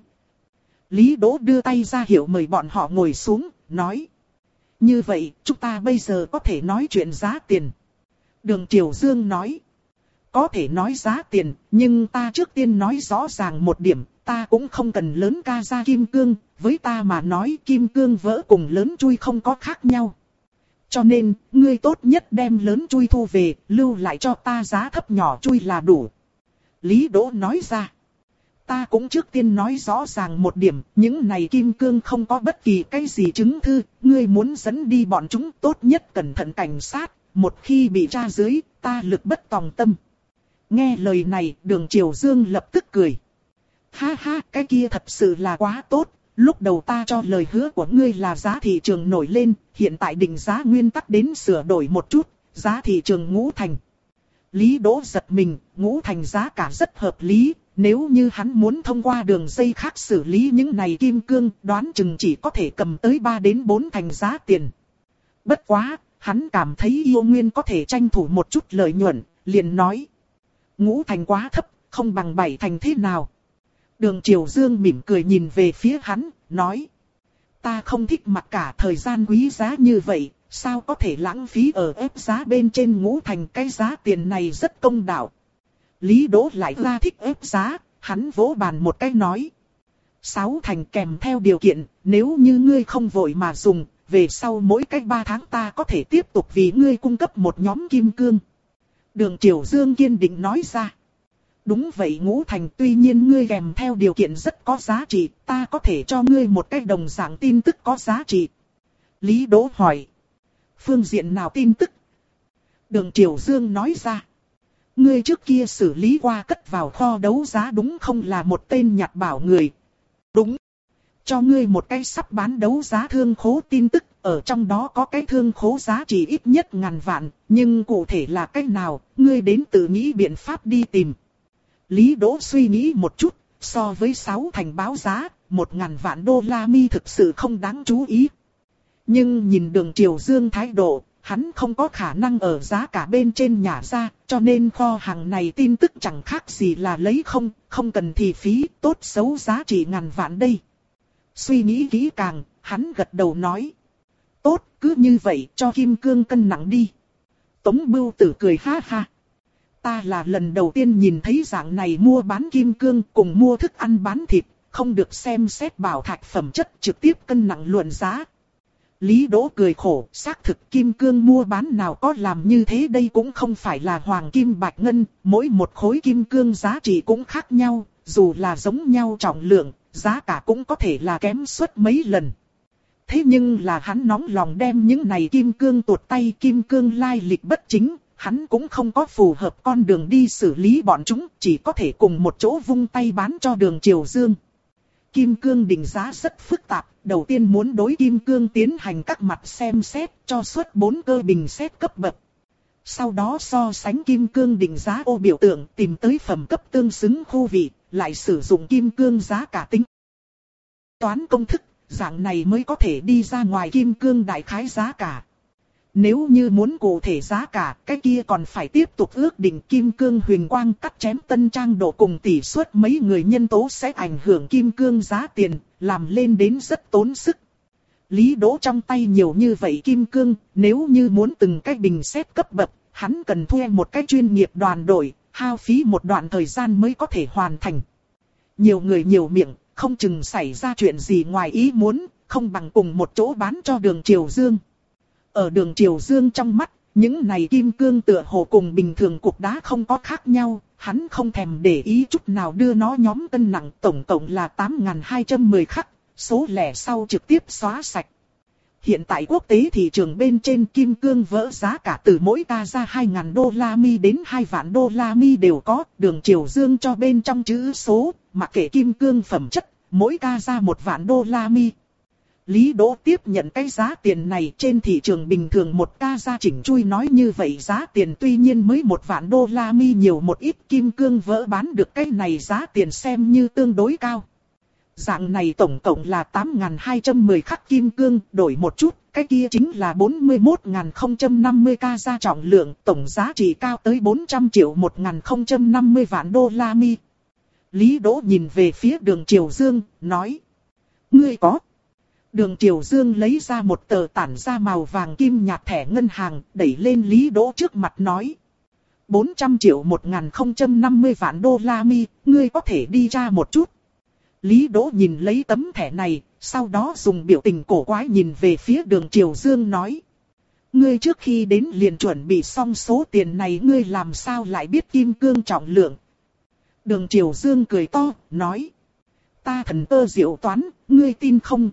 Lý Đỗ đưa tay ra hiệu mời bọn họ ngồi xuống, nói. Như vậy, chúng ta bây giờ có thể nói chuyện giá tiền. Đường Triều Dương nói. Có thể nói giá tiền, nhưng ta trước tiên nói rõ ràng một điểm, ta cũng không cần lớn ca ra kim cương, với ta mà nói kim cương vỡ cùng lớn chui không có khác nhau. Cho nên, ngươi tốt nhất đem lớn chui thu về, lưu lại cho ta giá thấp nhỏ chui là đủ. Lý Đỗ nói ra. Ta cũng trước tiên nói rõ ràng một điểm, những này kim cương không có bất kỳ cái gì chứng thư, ngươi muốn dẫn đi bọn chúng tốt nhất cẩn thận cảnh sát, một khi bị tra dưới, ta lực bất tòng tâm. Nghe lời này, Đường Triều Dương lập tức cười. Ha ha, cái kia thật sự là quá tốt, lúc đầu ta cho lời hứa của ngươi là giá thị trường nổi lên, hiện tại định giá nguyên tắc đến sửa đổi một chút, giá thị trường ngũ thành. Lý Đỗ giật mình, ngũ thành giá cả rất hợp lý, nếu như hắn muốn thông qua đường dây khác xử lý những này kim cương, đoán chừng chỉ có thể cầm tới ba đến bốn thành giá tiền. Bất quá, hắn cảm thấy Yêu Nguyên có thể tranh thủ một chút lợi nhuận, liền nói. Ngũ thành quá thấp, không bằng bảy thành thế nào. Đường Triều Dương mỉm cười nhìn về phía hắn, nói. Ta không thích mặc cả thời gian quý giá như vậy, sao có thể lãng phí ở ép giá bên trên ngũ thành, cái giá tiền này rất công đạo. Lý Đỗ lại ra thích ép giá, hắn vỗ bàn một cái nói. Sáu thành kèm theo điều kiện, nếu như ngươi không vội mà dùng, về sau mỗi cách ba tháng ta có thể tiếp tục vì ngươi cung cấp một nhóm kim cương. Đường Triều Dương kiên định nói ra. Đúng vậy ngũ thành, tuy nhiên ngươi kèm theo điều kiện rất có giá trị, ta có thể cho ngươi một cái đồng dạng tin tức có giá trị. Lý Đỗ hỏi. Phương diện nào tin tức? Đường Triều Dương nói ra. Ngươi trước kia xử lý qua cất vào kho đấu giá đúng không, là một tên nhặt bảo người? Đúng. Cho ngươi một cái sắp bán đấu giá thương khố tin tức, ở trong đó có cái thương khố giá trị ít nhất ngàn vạn, nhưng cụ thể là cái nào, ngươi đến tự nghĩ biện pháp đi tìm. Lý Đỗ suy nghĩ một chút, so với sáu thành báo giá, một ngàn vạn đô la mi thực sự không đáng chú ý. Nhưng nhìn Đường Triều Dương thái độ, hắn không có khả năng ở giá cả bên trên nhả ra, cho nên kho hàng này tin tức chẳng khác gì là lấy không, không cần thì phí, tốt xấu giá trị ngàn vạn đây. Suy nghĩ kỹ càng, hắn gật đầu nói. Tốt, cứ như vậy cho kim cương cân nặng đi. Tống Bưu Tử cười ha ha. Ta là lần đầu tiên nhìn thấy dạng này mua bán kim cương cùng mua thức ăn bán thịt, không được xem xét bảo thạch phẩm chất trực tiếp cân nặng luận giá. Lý Đỗ cười khổ, xác thực kim cương mua bán nào có làm như thế, đây cũng không phải là hoàng kim bạch ngân, mỗi một khối kim cương giá trị cũng khác nhau, dù là giống nhau trọng lượng, giá cả cũng có thể là kém suất mấy lần. Thế nhưng là hắn nóng lòng đem những này kim cương tuột tay, kim cương lai lịch bất chính, hắn cũng không có phù hợp con đường đi xử lý bọn chúng, chỉ có thể cùng một chỗ vung tay bán cho Đường Triều Dương. Kim cương định giá rất phức tạp, đầu tiên muốn đối kim cương tiến hành các mặt xem xét, cho suất bốn cơ bình xét cấp bậc. Sau đó so sánh kim cương định giá ô biểu tượng, tìm tới phẩm cấp tương xứng khu vị, lại sử dụng kim cương giá cả tính toán công thức, dạng này mới có thể đi ra ngoài kim cương đại khái giá cả. Nếu như muốn cụ thể giá cả, cái kia còn phải tiếp tục ước định kim cương huyền quang cắt chém tân trang độ cùng tỷ suất mấy người nhân tố sẽ ảnh hưởng kim cương giá tiền, làm lên đến rất tốn sức. Lý Đỗ trong tay nhiều như vậy kim cương, nếu như muốn từng cái bình xét cấp bậc, hắn cần thuê một cái chuyên nghiệp đoàn đội, hao phí một đoạn thời gian mới có thể hoàn thành. Nhiều người nhiều miệng, không chừng xảy ra chuyện gì ngoài ý muốn, không bằng cùng một chỗ bán cho Đường Triều Dương. Ở Đường Triều Dương trong mắt, những này kim cương tựa hồ cùng bình thường cục đá không có khác nhau, hắn không thèm để ý chút nào đưa nó nhóm cân nặng, tổng cộng là tám nghìn hai trăm mười khắc, số lẻ sau trực tiếp xóa sạch. Hiện tại quốc tế thị trường bên trên kim cương vỡ giá cả từ mỗi ca ra hai nghìn đô la mi đến hai vạn đô la mi đều có, Đường Triều Dương cho bên trong chữ số, mặc kệ kim cương phẩm chất, mỗi ca ra một vạn đô la mi. Lý Đỗ tiếp nhận cái giá tiền này, trên thị trường bình thường một ca ra chỉnh chui nói như vậy giá tiền tuy nhiên mới một vạn đô la mi nhiều một ít, kim cương vỡ bán được cái này giá tiền xem như tương đối cao. Dạng này tổng cộng là tám nghìn hai trăm mười khắc kim cương, đổi một chút, cái kia chính là bốn mươi mốt nghìn không trăm năm mươi ca gia trọng lượng, tổng giá trị cao tới bốn trăm triệu một nghìn không trăm năm mươi vạn đô la mi. Lý Đỗ nhìn về phía Đường Triều Dương, nói. Ngươi có. Đường Triều Dương lấy ra một tờ tản ra màu vàng kim nhạt thẻ ngân hàng, đẩy lên Lý Đỗ trước mặt nói. bốn trăm triệu một nghìn không trăm năm mươi vạn đô la mi, ngươi có thể đi ra một chút. Lý Đỗ nhìn lấy tấm thẻ này, sau đó dùng biểu tình cổ quái nhìn về phía Đường Triều Dương nói. Ngươi trước khi đến liền chuẩn bị xong số tiền này, ngươi làm sao lại biết kim cương trọng lượng. Đường Triều Dương cười to, nói. Ta thần cơ diệu toán, ngươi tin không?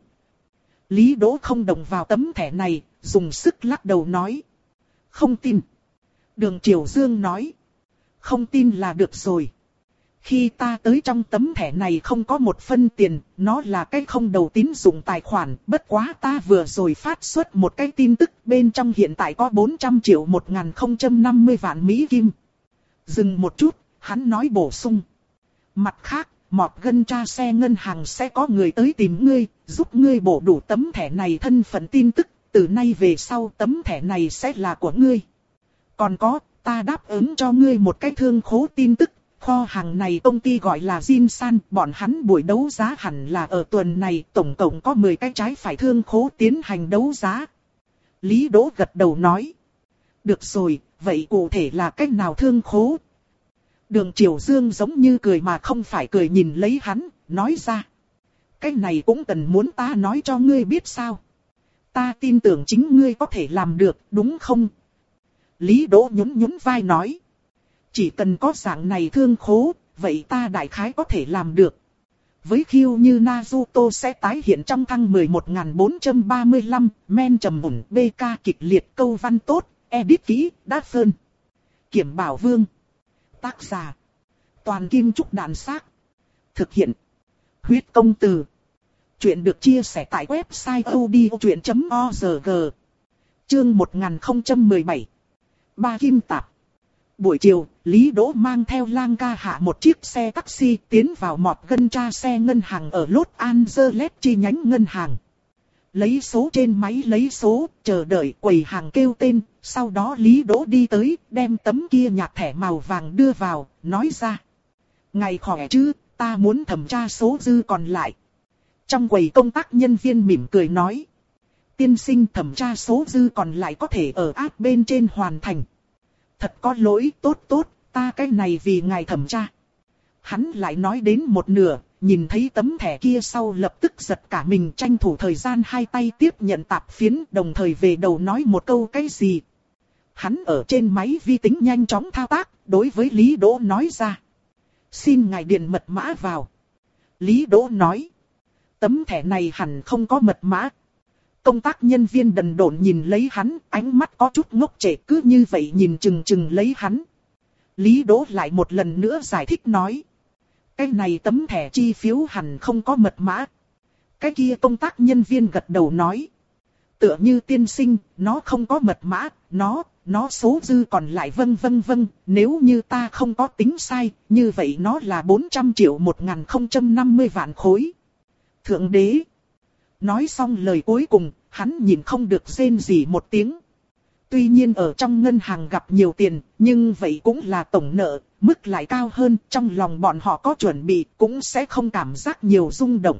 Lý Đỗ không động vào tấm thẻ này, dùng sức lắc đầu nói. Không tin. Đường Triều Dương nói. Không tin là được rồi. Khi ta tới trong tấm thẻ này không có một phân tiền, nó là cái không đầu tín dụng tài khoản. Bất quá ta vừa rồi phát xuất một cái tin tức, bên trong hiện tại có bốn trăm triệu một nghìn không trăm năm mươi vạn Mỹ Kim. Dừng một chút, hắn nói bổ sung. Mặt khác, Morgan tra xe ngân hàng sẽ có người tới tìm ngươi, giúp ngươi bổ đủ tấm thẻ này thân phận tin tức. Từ nay về sau tấm thẻ này sẽ là của ngươi. Còn có, ta đáp ứng cho ngươi một cái thương khố tin tức. Kho hàng này công ty gọi là Jinsan, bọn hắn buổi đấu giá hẳn là ở tuần này, tổng cộng có mười cái trái phải thương khố tiến hành đấu giá. Lý Đỗ gật đầu nói. Được rồi, vậy cụ thể là cách nào thương khố? Đường Triều Dương giống như cười mà không phải cười nhìn lấy hắn, nói ra. Cái này cũng cần muốn ta nói cho ngươi biết sao? Ta tin tưởng chính ngươi có thể làm được, đúng không? Lý Đỗ nhún nhún vai nói. Chỉ cần có dạng này thương khố, vậy ta đại khái có thể làm được. Với khiêu như Naruto sẽ tái hiện trong thăng mười một nghìn bốn trăm ba mươi lăm, men trầm mùn, bê ca kịch liệt, câu văn tốt, edit kỹ, đát phơn. Kiểm Bảo Vương. Tác giả. Toàn Kim Trúc Đạn Xác. Thực hiện. Huyết Công Từ. Chuyện được chia sẻ tại website odchuyện chấm org. Chương một nghìn không trăm mười bảy. Ba Kim Tạp. Buổi chiều, Lý Đỗ mang theo Lang Ca hạ một chiếc xe taxi tiến vào Morgan tra xe ngân hàng ở Los Angeles chi nhánh ngân hàng. Lấy số trên máy lấy số, chờ đợi quầy hàng kêu tên, sau đó Lý Đỗ đi tới, đem tấm kia nhạt thẻ màu vàng đưa vào, nói ra. Ngài khỏe chứ, ta muốn thẩm tra số dư còn lại. Trong quầy công tác nhân viên mỉm cười nói. Tiên sinh thẩm tra số dư còn lại có thể ở app bên trên hoàn thành. Thật có lỗi, tốt tốt, ta cái này vì ngài thẩm tra. Hắn lại nói đến một nửa, nhìn thấy tấm thẻ kia sau lập tức giật cả mình, tranh thủ thời gian hai tay tiếp nhận tạp phiến, đồng thời về đầu nói một câu cái gì. Hắn ở trên máy vi tính nhanh chóng thao tác, đối với Lý Đỗ nói ra. Xin ngài điền mật mã vào. Lý Đỗ nói. Tấm thẻ này hẳn không có mật mã. Công tác nhân viên đần độn nhìn lấy hắn, ánh mắt có chút ngốc trệ, cứ như vậy nhìn chừng chừng lấy hắn. Lý Đỗ lại một lần nữa giải thích nói. Cái này tấm thẻ chi phiếu hẳn không có mật mã. Cái kia công tác nhân viên gật đầu nói. Tựa như tiên sinh, nó không có mật mã, nó, nó số dư còn lại vân vân vân. Nếu như ta không có tính sai, như vậy nó là bốn trăm triệu một nghìn không trăm năm mươi vạn khối. Thượng đế. Nói xong lời cuối cùng, hắn nhìn không được rên gì một tiếng. Tuy nhiên ở trong ngân hàng gặp nhiều tiền, nhưng vậy cũng là tổng nợ, mức lại cao hơn, trong lòng bọn họ có chuẩn bị, cũng sẽ không cảm giác nhiều rung động.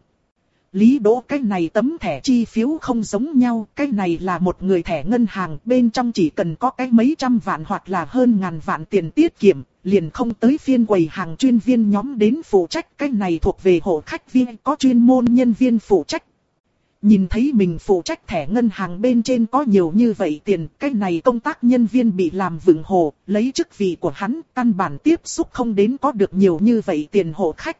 Lý Đỗ cái này tấm thẻ chi phiếu không giống nhau, cái này là một người thẻ ngân hàng, bên trong chỉ cần có cái mấy trăm vạn hoặc là hơn ngàn vạn tiền tiết kiệm, liền không tới phiên quầy hàng chuyên viên nhóm đến phụ trách, cái này thuộc về hộ khách viên, có chuyên môn nhân viên phụ trách. Nhìn thấy mình phụ trách thẻ ngân hàng bên trên có nhiều như vậy tiền, cái này công tác nhân viên bị làm vựng hồ, lấy chức vị của hắn, căn bản tiếp xúc không đến có được nhiều như vậy tiền hộ khách.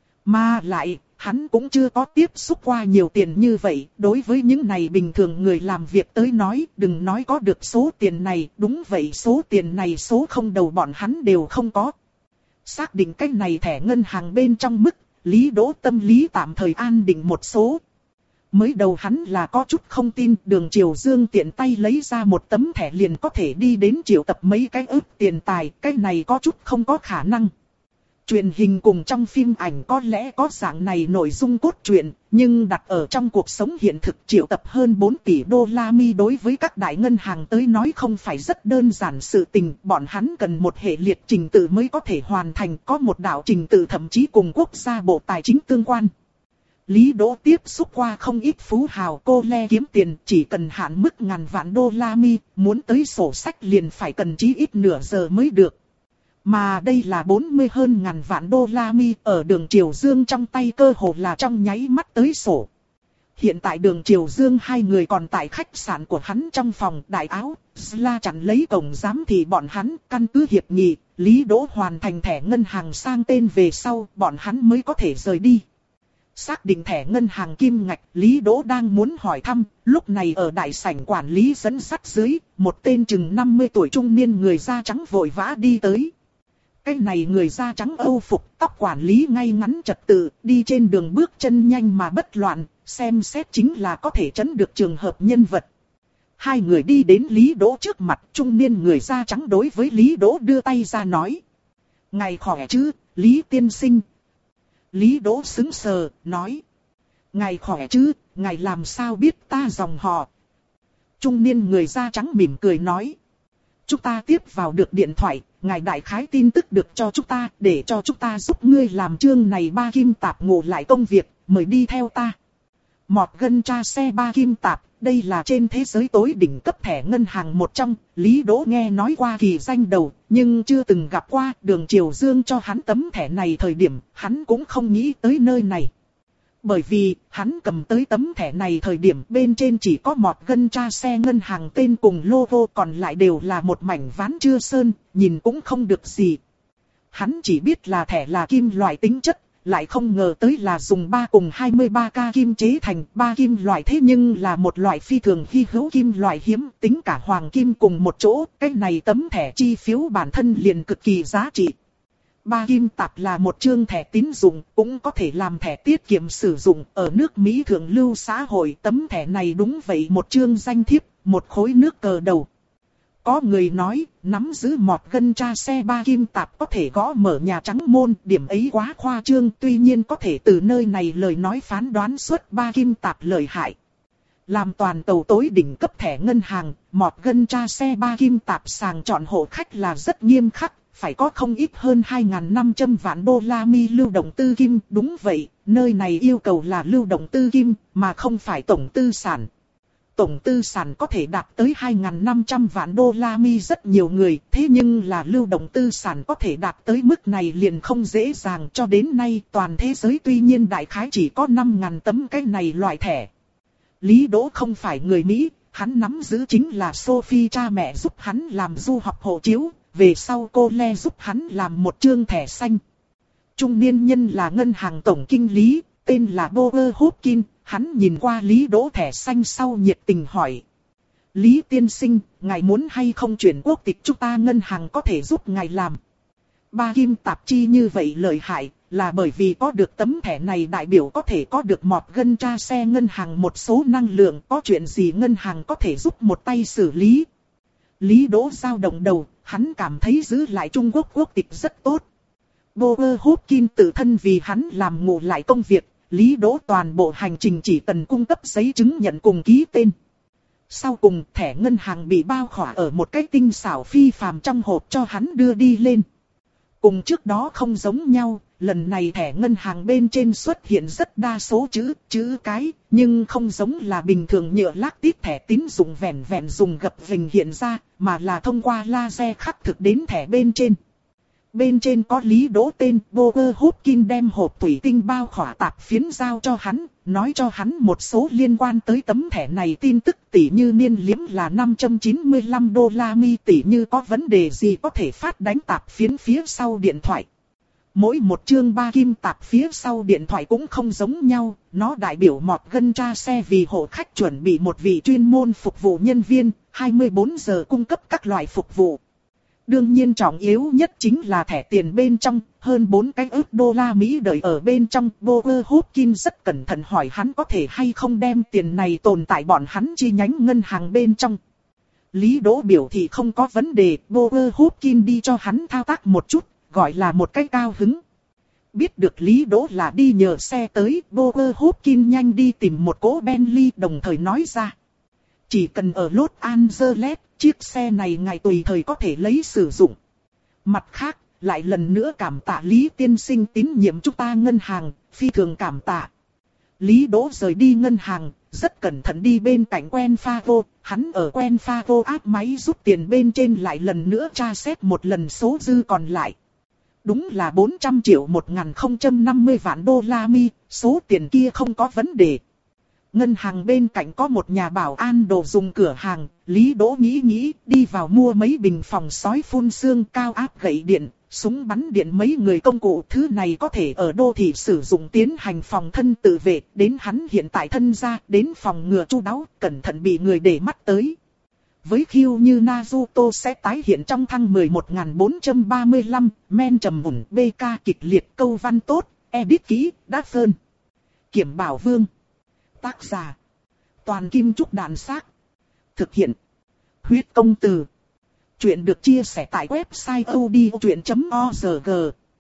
Mà lại, hắn cũng chưa có tiếp xúc qua nhiều tiền như vậy, đối với những này bình thường người làm việc tới nói, đừng nói có được số tiền này, đúng vậy số tiền này số không đầu bọn hắn đều không có. Xác định cái này thẻ ngân hàng bên trong mức, Lý Đỗ tâm lý tạm thời an định một số. Mới đầu hắn là có chút không tin, Đường Triều Dương tiện tay lấy ra một tấm thẻ liền có thể đi đến triệu tập mấy cái ức tiền tài, cái này có chút không có khả năng. Truyền hình cùng trong phim ảnh có lẽ có dạng này nội dung cốt truyện, nhưng đặt ở trong cuộc sống hiện thực triệu tập hơn bốn tỷ đô la mi đối với các đại ngân hàng tới nói không phải rất đơn giản sự tình. Bọn hắn cần một hệ liệt trình tự mới có thể hoàn thành, có một đạo trình tự thậm chí cùng quốc gia bộ tài chính tương quan. Lý Đỗ tiếp xúc qua không ít phú hào cô le kiếm tiền, chỉ cần hạn mức ngàn vạn đô la mi, muốn tới sổ sách liền phải cần chí ít nửa giờ mới được. Mà đây là bốn mươi hơn ngàn vạn đô la mi, ở Đường Triều Dương trong tay cơ hồ là trong nháy mắt tới sổ. Hiện tại Đường Triều Dương hai người còn tại khách sạn của hắn trong phòng đại áo, Sla chặn lấy cổng giám thị bọn hắn, căn cứ hiệp nghị, Lý Đỗ hoàn thành thẻ ngân hàng sang tên về sau, bọn hắn mới có thể rời đi. Xác định thẻ ngân hàng kim ngạch, Lý Đỗ đang muốn hỏi thăm, lúc này ở đại sảnh quản lý dẫn sắt dưới, một tên chừng năm mươi tuổi trung niên người da trắng vội vã đi tới. Cái này người da trắng âu phục, tóc quản lý ngay ngắn trật tự, đi trên đường bước chân nhanh mà bất loạn, xem xét chính là có thể trấn được trường hợp nhân vật. Hai người đi đến Lý Đỗ trước mặt, trung niên người da trắng đối với Lý Đỗ đưa tay ra nói. Ngài khỏe chứ, Lý tiên sinh. Lý Đỗ sững sờ, nói. Ngài khỏe chứ, ngài làm sao biết ta dòng họ. Trung niên người da trắng mỉm cười nói. Chúng ta tiếp vào được điện thoại, ngài đại khái tin tức được cho chúng ta, để cho chúng ta giúp ngươi làm chương này ba kim tạp ngộ lại công việc, mời đi theo ta. Morgan Chase ba kim tạp, đây là trên thế giới tối đỉnh cấp thẻ ngân hàng một trong, Lý Đỗ nghe nói qua kỳ danh đầu, nhưng chưa từng gặp qua. Đường Triều Dương cho hắn tấm thẻ này thời điểm, hắn cũng không nghĩ tới nơi này. Bởi vì, hắn cầm tới tấm thẻ này thời điểm bên trên chỉ có Morgan Chase ngân hàng tên cùng logo, còn lại đều là một mảnh ván chưa sơn, nhìn cũng không được gì. Hắn chỉ biết là thẻ là kim loại tính chất, lại không ngờ tới là dùng ba cùng hai mươi ba K kim chế thành. Ba kim loại thế nhưng là một loại phi thường hy hữu kim loại hiếm, tính cả hoàng kim cùng một chỗ, cái này tấm thẻ chi phiếu bản thân liền cực kỳ giá trị. Ba kim tạp là một chương thẻ tín dụng, cũng có thể làm thẻ tiết kiệm sử dụng. Ở nước Mỹ thượng lưu xã hội, tấm thẻ này đúng vậy một chương danh thiếp, một khối nước cờ đầu. Có người nói, nắm giữ Morgan Chase ba kim tạp có thể gõ mở Nhà Trắng môn, điểm ấy quá khoa trương, tuy nhiên có thể từ nơi này lời nói phán đoán xuất ba kim tạp lợi hại. Làm toàn cầu tối đỉnh cấp thẻ ngân hàng, Morgan Chase ba kim tạp sàng chọn hộ khách là rất nghiêm khắc, phải có không ít hơn hai nghìn năm trăm vạn đô la mi lưu động tư kim. Đúng vậy, nơi này yêu cầu là lưu động tư kim, mà không phải tổng tư sản. Tổng tư sản có thể đạt tới hai nghìn năm trăm vạn đô la mi rất nhiều người, thế nhưng là lưu động tư sản có thể đạt tới mức này liền không dễ dàng. Cho đến nay toàn thế giới tuy nhiên đại khái chỉ có năm nghìn tấm cái này loại thẻ. Lý Đỗ không phải người Mỹ, hắn nắm giữ chính là Sophie cha mẹ giúp hắn làm du học hộ chiếu, về sau cô Le giúp hắn làm một chương thẻ xanh. Trung niên nhân là ngân hàng tổng kinh lý, tên là Boer Hopkins. Hắn nhìn qua Lý Đỗ thẻ xanh sau nhiệt tình hỏi. Lý tiên sinh, ngài muốn hay không chuyển quốc tịch, chúng ta ngân hàng có thể giúp ngài làm. Ba kim tạp chi như vậy lợi hại, là bởi vì có được tấm thẻ này đại biểu có thể có được Morgan Chase ngân hàng một số năng lượng, có chuyện gì ngân hàng có thể giúp một tay xử lý. Lý Đỗ dao động đầu, hắn cảm thấy giữ lại Trung Quốc quốc tịch rất tốt. Boer Hopkins tự thân vì hắn làm ngủ lại công việc. Lý Đỗ toàn bộ hành trình chỉ cần cung cấp giấy chứng nhận cùng ký tên. Sau cùng thẻ ngân hàng bị bao khỏa ở một cái tinh xảo phi phàm trong hộp cho hắn đưa đi lên. Cùng trước đó không giống nhau, lần này thẻ ngân hàng bên trên xuất hiện rất đa số chữ, chữ cái, nhưng không giống là bình thường nhựa lác tít thẻ tín dụng vẹn vẹn dùng gập ghềnh hiện ra, mà là thông qua laser khắc thực đến thẻ bên trên. Bên trên có Lý Đỗ tên. Boer Hopkins đem hộp thủy tinh bao khỏa tạp phiến giao cho hắn, nói cho hắn một số liên quan tới tấm thẻ này tin tức, tỉ như niên liếm là năm trăm chín mươi lăm đô la mi, tỉ như có vấn đề gì có thể phát đánh tạp phiến phía sau điện thoại. Mỗi một chương ba kim tạp phía sau điện thoại cũng không giống nhau, nó đại biểu Morgan Chase vì hộ khách chuẩn bị một vị chuyên môn phục vụ nhân viên, hai mươi bốn giờ cung cấp các loại phục vụ. Đương nhiên trọng yếu nhất chính là thẻ tiền bên trong, hơn bốn cái ức đô la Mỹ đợi ở bên trong. Boer Hopkins rất cẩn thận hỏi hắn có thể hay không đem tiền này tồn tại bọn hắn chi nhánh ngân hàng bên trong. Lý Đỗ biểu thị không có vấn đề, Boer Hopkins đi cho hắn thao tác một chút, gọi là một cái cao hứng. Biết được Lý Đỗ là đi nhờ xe tới, Bower Hopkins nhanh đi tìm một cỗ Bentley đồng thời nói ra. Chỉ cần ở Los Angeles, chiếc xe này ngài tùy thời có thể lấy sử dụng. Mặt khác, lại lần nữa cảm tạ Lý tiên sinh tín nhiệm chúng ta ngân hàng, phi thường cảm tạ. Lý Đỗ rời đi ngân hàng, rất cẩn thận đi bên cạnh quen pha vô, hắn ở quen pha vô áp máy rút tiền bên trên lại lần nữa tra xét một lần số dư còn lại. Đúng là bốn trăm triệu một nghìn không trăm năm mươi vạn đô la mi, số tiền kia không có vấn đề. Ngân hàng bên cạnh có một nhà bảo an đồ dùng cửa hàng, Lý Đỗ nghĩ nghĩ, đi vào mua mấy bình phòng sói phun sương cao áp gậy điện, súng bắn điện mấy người công cụ. Thứ này có thể ở đô thị sử dụng tiến hành phòng thân tự vệ, đến hắn hiện tại thân ra, đến phòng ngừa chu đáo, cẩn thận bị người để mắt tới. Với khiêu như Naruto sẽ tái hiện trong thăng mười một nghìn bốn trăm ba mươi lăm, men trầm mùn, bê ca kịch liệt, câu văn tốt, edit kỹ, đã phơn. Kiểm Bảo Vương. Tác giả. Toàn Kim Trúc Đàn Xác. Thực hiện. Huyết Công Từ. Chuyện được chia sẻ tại website odchuyện chấm org.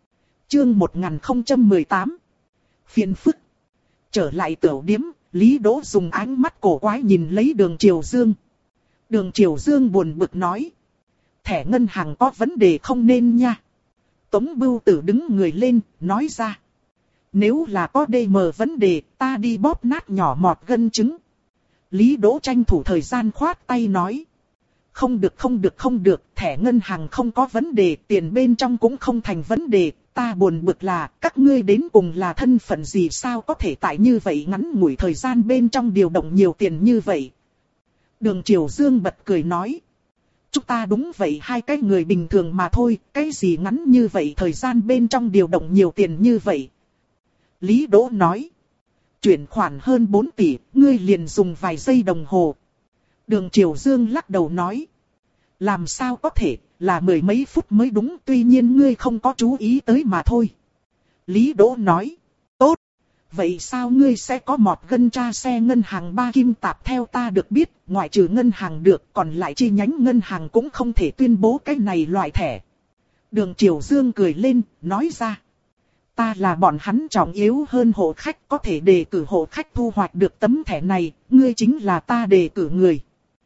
Chương một nghìn không trăm mười tám. Phiền phức. Trở lại tiểu điếm, Lý Đỗ dùng ánh mắt cổ quái nhìn lấy Đường Triều Dương. Đường Triều Dương buồn bực nói. Thẻ ngân hàng có vấn đề không nên nha. Tống Bưu Tử đứng người lên, nói ra. Nếu là có đê em vấn đề, ta đi bóp nát nhỏ mọt gân trứng. Lý Đỗ tranh thủ thời gian khoát tay nói. Không được không được không được, thẻ ngân hàng không có vấn đề, tiền bên trong cũng không thành vấn đề. Ta buồn bực là, các ngươi đến cùng là thân phận gì sao có thể tại như vậy ngắn ngủi thời gian bên trong điều động nhiều tiền như vậy. Đường Triều Dương bật cười nói. Chúng ta đúng vậy hai cái người bình thường mà thôi, cái gì ngắn như vậy thời gian bên trong điều động nhiều tiền như vậy. Lý Đỗ nói. Chuyển khoản hơn bốn tỷ, ngươi liền dùng vài giây đồng hồ. Đường Triều Dương lắc đầu nói. Làm sao có thể, là mười mấy phút mới đúng, tuy nhiên ngươi không có chú ý tới mà thôi. Lý Đỗ nói. Tốt. Vậy sao ngươi sẽ có mọt gân tra xe ngân hàng ba kim tạp theo ta được biết, ngoại trừ ngân hàng được, còn lại chi nhánh ngân hàng cũng không thể tuyên bố cái này loại thẻ. Đường Triều Dương cười lên, nói ra. Ta là bọn hắn trọng yếu hơn hộ khách, có thể đề cử hộ khách thu hoạch được tấm thẻ này, ngươi chính là ta đề cử người.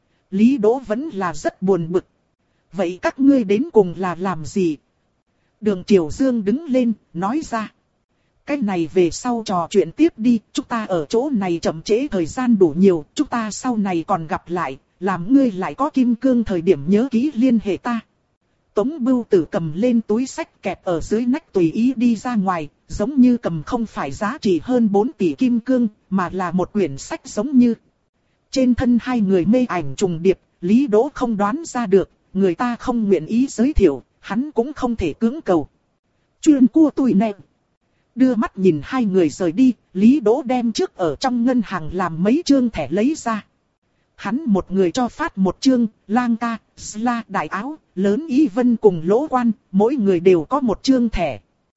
Lý Đỗ vẫn là rất buồn bực. Vậy các ngươi đến cùng là làm gì? Đường Triều Dương đứng lên, nói ra. Cái này về sau trò chuyện tiếp đi, chúng ta ở chỗ này chậm trễ thời gian đủ nhiều, chúng ta sau này còn gặp lại, làm ngươi lại có kim cương thời điểm nhớ kỹ liên hệ ta. Tống Bưu Tử cầm lên túi sách kẹp ở dưới nách tùy ý đi ra ngoài, giống như cầm không phải giá trị hơn bốn tỷ kim cương, mà là một quyển sách giống như. Trên thân hai người mê ảnh trùng điệp, Lý Đỗ không đoán ra được, người ta không nguyện ý giới thiệu, hắn cũng không thể cưỡng cầu. Chuyên cua tùy nè. Đưa mắt nhìn hai người rời đi, Lý Đỗ đem trước ở trong ngân hàng làm mấy chương thẻ lấy ra. Hắn một người cho phát một chương, Lang Ca, Sla Đại Áo, Lớn Y Vân cùng Lỗ Quan, mỗi người đều có một chương thẻ.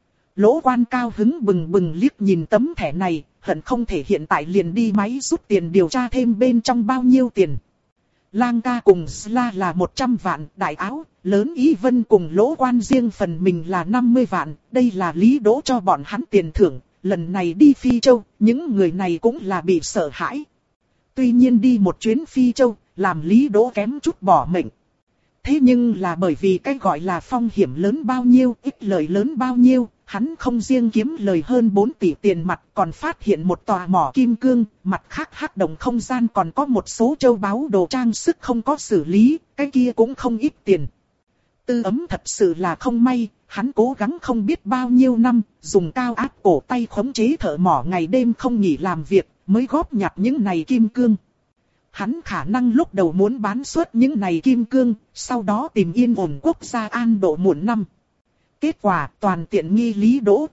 Lỗ Quan cao hứng bừng bừng liếc nhìn tấm thẻ này, hận không thể hiện tại liền đi máy rút tiền điều tra thêm bên trong bao nhiêu tiền. Lang Ca cùng Sla là một trăm vạn, Đại Áo, Lớn Y Vân cùng Lỗ Quan riêng phần mình là năm mươi vạn, đây là Lý Đỗ cho bọn hắn tiền thưởng, lần này đi Phi Châu, những người này cũng là bị sợ hãi. Tuy nhiên đi một chuyến Phi Châu, làm Lý Đỗ kém chút bỏ mệnh. Thế nhưng là bởi vì cái gọi là phong hiểm lớn bao nhiêu, ít lợi lớn bao nhiêu, hắn không riêng kiếm lời hơn bốn tỷ tiền mặt, còn phát hiện một tòa mỏ kim cương, mặt khác hắc động không gian còn có một số châu báu đồ trang sức không có xử lý, cái kia cũng không ít tiền. Tư ấm thật sự là không may, hắn cố gắng không biết bao nhiêu năm, dùng cao áp cổ tay khống chế thợ mỏ ngày đêm không nghỉ làm việc, mới góp nhặt những này kim cương. Hắn khả năng lúc đầu muốn bán suốt những này kim cương, sau đó tìm yên ổn quốc gia an độ muộn năm. Kết quả toàn tiện nghi Lý Đỗ.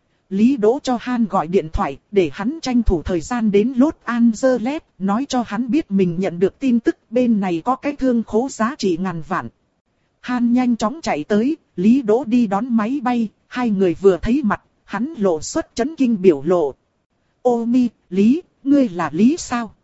Lý Đỗ cho Han gọi điện thoại, để hắn tranh thủ thời gian đến Los Angeles, nói cho hắn biết mình nhận được tin tức bên này có cái thương khố giá trị ngàn vạn. Han nhanh chóng chạy tới, Lý Đỗ đi đón máy bay, hai người vừa thấy mặt, hắn lộ xuất chấn kinh biểu lộ. Ô mi, Lý, ngươi là Lý sao?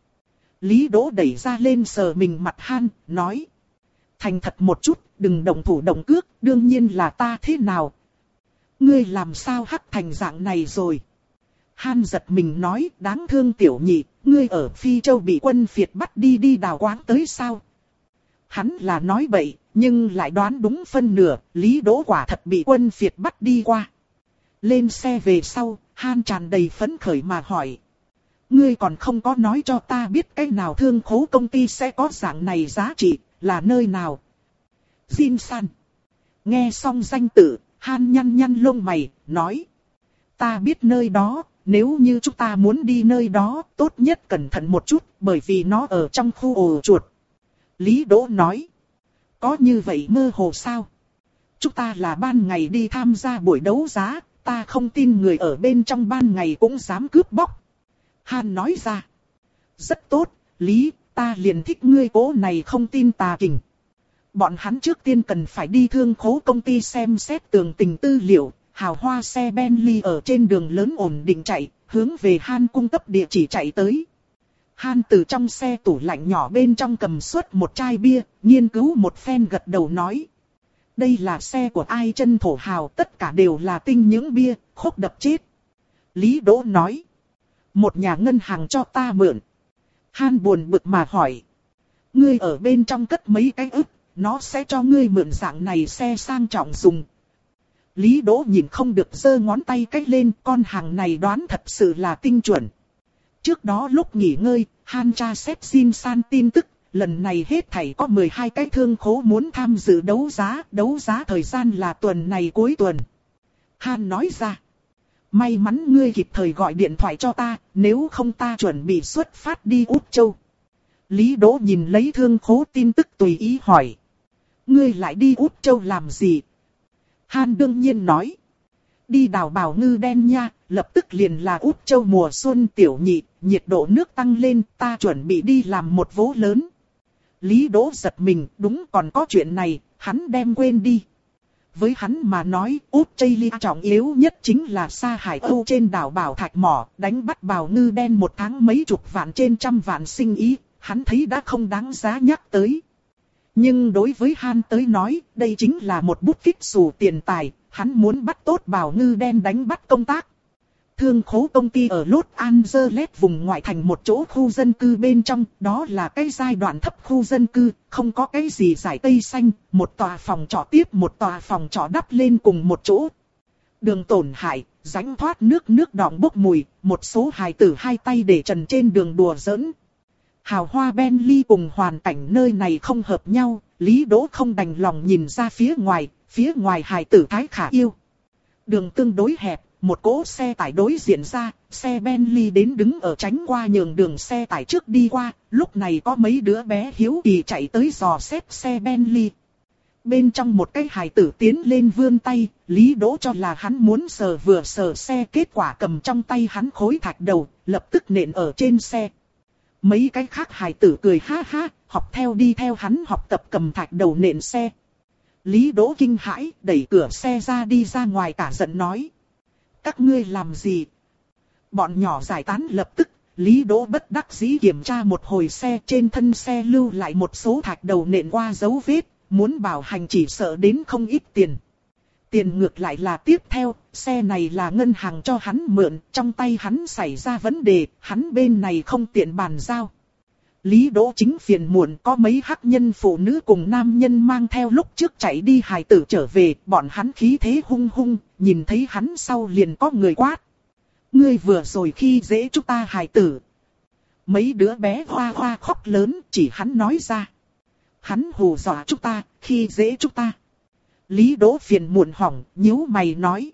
Lý Đỗ đẩy ra lên sờ mình mặt Han, nói. Thành thật một chút, đừng động thủ động cước, đương nhiên là ta thế nào. Ngươi làm sao hắc thành dạng này rồi? Han giật mình nói, đáng thương tiểu nhị, ngươi ở Phi Châu bị quân phiệt bắt đi đi đào quáng tới sao? Hắn là nói bậy, nhưng lại đoán đúng phân nửa, Lý Đỗ quả thật bị quân phiệt bắt đi qua. Lên xe về sau, Han tràn đầy phấn khởi mà hỏi. Ngươi còn không có nói cho ta biết cái nào thương khố công ty sẽ có dạng này giá trị, là nơi nào? Jin San. Nghe xong danh tự, Han nhăn nhăn lông mày, nói. Ta biết nơi đó, nếu như chúng ta muốn đi nơi đó, tốt nhất cẩn thận một chút, bởi vì nó ở trong khu ổ chuột. Lý Đỗ nói. Có như vậy mơ hồ sao? Chúng ta là ban ngày đi tham gia buổi đấu giá, ta không tin người ở bên trong ban ngày cũng dám cướp bóc. Han nói ra. Rất tốt, Lý, ta liền thích ngươi cố này không tin tà kình. Bọn hắn trước tiên cần phải đi thương khố công ty xem xét tường tình tư liệu, hào hoa xe Bentley ở trên đường lớn ổn định chạy, hướng về Han cung cấp địa chỉ chạy tới. Han từ trong xe tủ lạnh nhỏ bên trong cầm suốt một chai bia, nghiên cứu một phen gật đầu nói. Đây là xe của ai chân thổ hào, tất cả đều là tinh những bia, khốc đập chết. Lý Đỗ nói. Một nhà ngân hàng cho ta mượn. Han buồn bực mà hỏi. Ngươi ở bên trong cất mấy cái ức, nó sẽ cho ngươi mượn dạng này xe sang trọng dùng. Lý Đỗ nhìn không được giơ ngón tay cách lên, con hàng này đoán thật sự là tinh chuẩn. Trước đó lúc nghỉ ngơi, Han tra xét Jin San tin tức, lần này hết thảy có mười hai cái thương khố muốn tham dự đấu giá, đấu giá thời gian là tuần này cuối tuần. Han nói ra, may mắn ngươi kịp thời gọi điện thoại cho ta, nếu không ta chuẩn bị xuất phát đi Úc Châu. Lý Đỗ nhìn lấy thương khố tin tức tùy ý hỏi, ngươi lại đi Úc Châu làm gì? Han đương nhiên nói, đi đào bảo ngư đen nha, lập tức liền là Úc Châu mùa xuân tiểu nhị, nhiệt độ nước tăng lên, ta chuẩn bị đi làm một vố lớn. Lý Đỗ giật mình, đúng còn có chuyện này, hắn đem quên đi. Với hắn mà nói, Australia trọng yếu nhất chính là xa Hải Âu trên đảo Bảo Thạch Mỏ, đánh bắt bào ngư đen một tháng mấy chục vạn trên trăm vạn sinh ý, hắn thấy đã không đáng giá nhắc tới. Nhưng đối với Han tới nói, đây chính là một bút kích xù tiền tài, hắn muốn bắt tốt bào ngư đen đánh bắt công tác. Thương khố công ty ở Los Angeles vùng ngoại thành một chỗ khu dân cư bên trong, đó là cái giai đoạn thấp khu dân cư, không có cái gì giải cây xanh, một tòa phòng trọ tiếp một tòa phòng trọ đắp lên cùng một chỗ. Đường tổn hại, rãnh thoát nước nước đọng bốc mùi, một số hài tử hai tay để trần trên đường đùa giỡn. Hào hoa Bentley cùng hoàn cảnh nơi này không hợp nhau, Lý Đỗ không đành lòng nhìn ra phía ngoài, phía ngoài hài tử thái khả yêu. Đường tương đối hẹp, một cỗ xe tải đối diện ra, xe Bentley đến đứng ở tránh qua nhường đường xe tải trước đi qua, lúc này có mấy đứa bé hiếu kỳ chạy tới dò xét xe Bentley. Bên trong một cái hài tử tiến lên vươn tay, Lý Đỗ cho là hắn muốn sờ vừa sờ xe, kết quả cầm trong tay hắn khối thạch đầu, lập tức nện ở trên xe. Mấy cái khác hài tử cười ha ha, học theo đi theo hắn học tập cầm thạch đầu nện xe. Lý Đỗ kinh hãi, đẩy cửa xe ra đi ra ngoài cả giận nói. Các ngươi làm gì? Bọn nhỏ giải tán lập tức, Lý Đỗ bất đắc dĩ kiểm tra một hồi xe, trên thân xe lưu lại một số thạch đầu nện qua dấu vết, muốn bảo hành chỉ sợ đến không ít tiền. Tiền ngược lại là tiếp theo, xe này là ngân hàng cho hắn mượn, trong tay hắn xảy ra vấn đề, hắn bên này không tiện bàn giao. Lý Đỗ chính phiền muộn, có mấy hắc nhân phụ nữ cùng nam nhân mang theo lúc trước chạy đi hài tử trở về, bọn hắn khí thế hung hung, nhìn thấy hắn sau liền có người quát. Ngươi vừa rồi khi dễ chúng ta hài tử. Mấy đứa bé hoa hoa khóc lớn, chỉ hắn nói ra. Hắn hù dọa chúng ta, khi dễ chúng ta. Lý Đỗ phiền muộn hỏng, nhíu mày nói.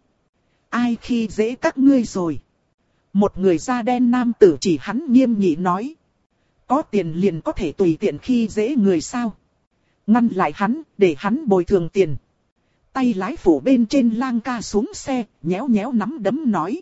Ai khi dễ các ngươi rồi? Một người da đen nam tử chỉ hắn nghiêm nghị nói. Có tiền liền có thể tùy tiện khi dễ người sao? Ngăn lại hắn, để hắn bồi thường tiền. Tay lái phủ bên trên lang ca xuống xe, nhéo nhéo nắm đấm nói.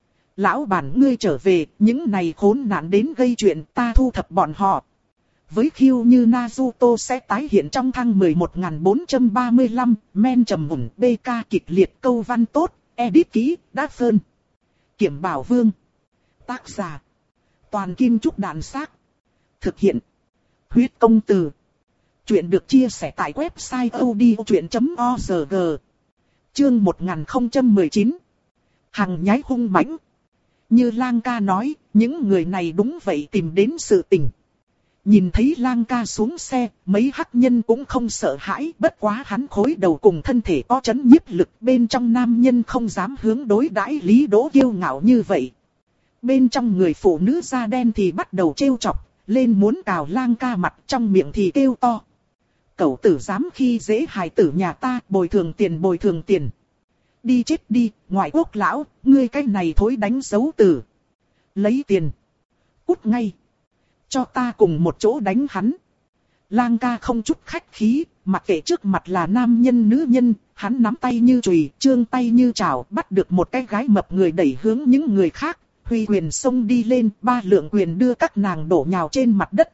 Lão bản ngươi trở về, những này khốn nạn đến gây chuyện, ta thu thập bọn họ. Với khiêu như Naruto sẽ tái hiện trong thăng mười một nghìn bốn trăm ba mươi lăm, men trầm mùn, bê ca kịch liệt, câu văn tốt, edit kỹ, đát phơn. Kiểm Bảo Vương. Tác giả. Toàn Kim Trúc Đàn Xác. Thực hiện. Huyết Công Từ. Chuyện được chia sẻ tại website odchuyện chấm org. Chương một nghìn không trăm mười chín. Hằng nhái hung mãnh. Như Lang ca nói, những người này đúng vậy tìm đến sự tình. Nhìn thấy Lang ca xuống xe, mấy hắc nhân cũng không sợ hãi, bất quá hắn khối đầu cùng thân thể có chấn nhiếp lực, bên trong nam nhân không dám hướng đối đãi Lý Đỗ kiêu ngạo như vậy. Bên trong người phụ nữ da đen thì bắt đầu trêu chọc, lên muốn cào Lang ca mặt, trong miệng thì kêu to. Cẩu tử dám khi dễ hài tử nhà ta, bồi thường tiền bồi thường tiền. Đi chết đi, ngoại quốc lão, ngươi cái này thối đánh dấu tử. Lấy tiền. Cút ngay. Cho ta cùng một chỗ đánh hắn. Lang ca không chút khách khí, mặc kệ trước mặt là nam nhân nữ nhân, hắn nắm tay như chùy, trương tay như chảo, bắt được một cái gái mập người đẩy hướng những người khác. Huy quyền xông đi lên, ba lượng quyền đưa các nàng đổ nhào trên mặt đất.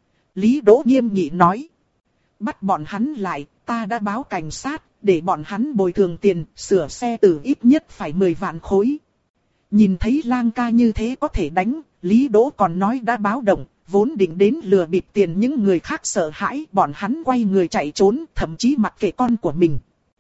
Lý Đỗ nghiêm nghị nói. Bắt bọn hắn lại, ta đã báo cảnh sát, để bọn hắn bồi thường tiền, sửa xe tử ít nhất phải mười vạn khối. Nhìn thấy Lang ca như thế có thể đánh, Lý Đỗ còn nói đã báo động, vốn định đến lừa bịp tiền những người khác sợ hãi, bọn hắn quay người chạy trốn, thậm chí mặc kệ con của mình.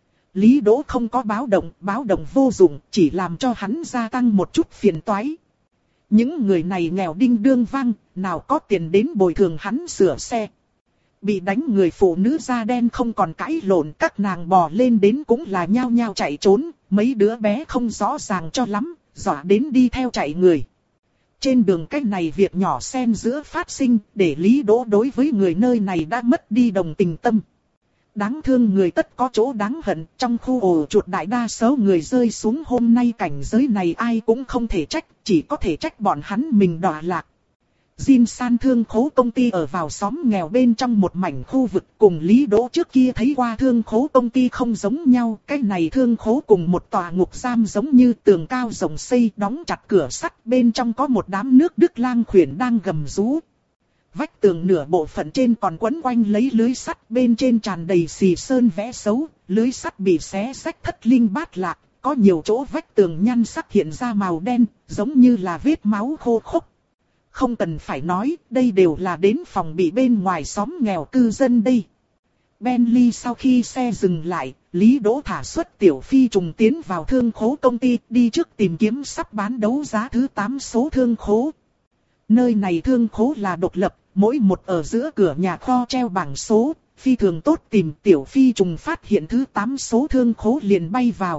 Lý Đỗ không có báo động, báo động vô dụng, chỉ làm cho hắn gia tăng một chút phiền toái. Những người này nghèo đinh đương vang, nào có tiền đến bồi thường hắn sửa xe. Bị đánh người phụ nữ da đen không còn cãi lộn, các nàng bò lên đến cũng là nhao nhao chạy trốn, mấy đứa bé không rõ ràng cho lắm, dọa đến đi theo chạy người. Trên đường cách này việc nhỏ xen giữa phát sinh, để Lý Đỗ đối với người nơi này đã mất đi đồng tình tâm. Đáng thương người tất có chỗ đáng hận, trong khu ổ chuột đại đa số người rơi xuống hôm nay cảnh giới này ai cũng không thể trách, chỉ có thể trách bọn hắn mình đọa lạc. Jin San thương khố công ty ở vào xóm nghèo bên trong một mảnh khu vực, cùng Lý Đỗ trước kia thấy qua thương khố công ty không giống nhau. Cái này thương khố cùng một tòa ngục giam giống như tường cao rộng xây, đóng chặt cửa sắt, bên trong có một đám nước Đức lang khuyển đang gầm rú. Vách tường nửa bộ phận trên còn quấn quanh lấy lưới sắt, bên trên tràn đầy xì sơn vẽ xấu, lưới sắt bị xé rách thất linh bát lạc, có nhiều chỗ vách tường nhăn sắc hiện ra màu đen, giống như là vết máu khô khốc. Không cần phải nói, đây đều là đến phòng bị bên ngoài xóm nghèo cư dân đây. Bentley sau khi xe dừng lại, Lý Đỗ thả xuất tiểu phi trùng tiến vào thương khố công ty, đi trước tìm kiếm sắp bán đấu giá thứ tám số thương khố. Nơi này thương khố là độc lập, mỗi một ở giữa cửa nhà kho treo bảng số, phi thường tốt tìm, tiểu phi trùng phát hiện thứ tám số thương khố liền bay vào.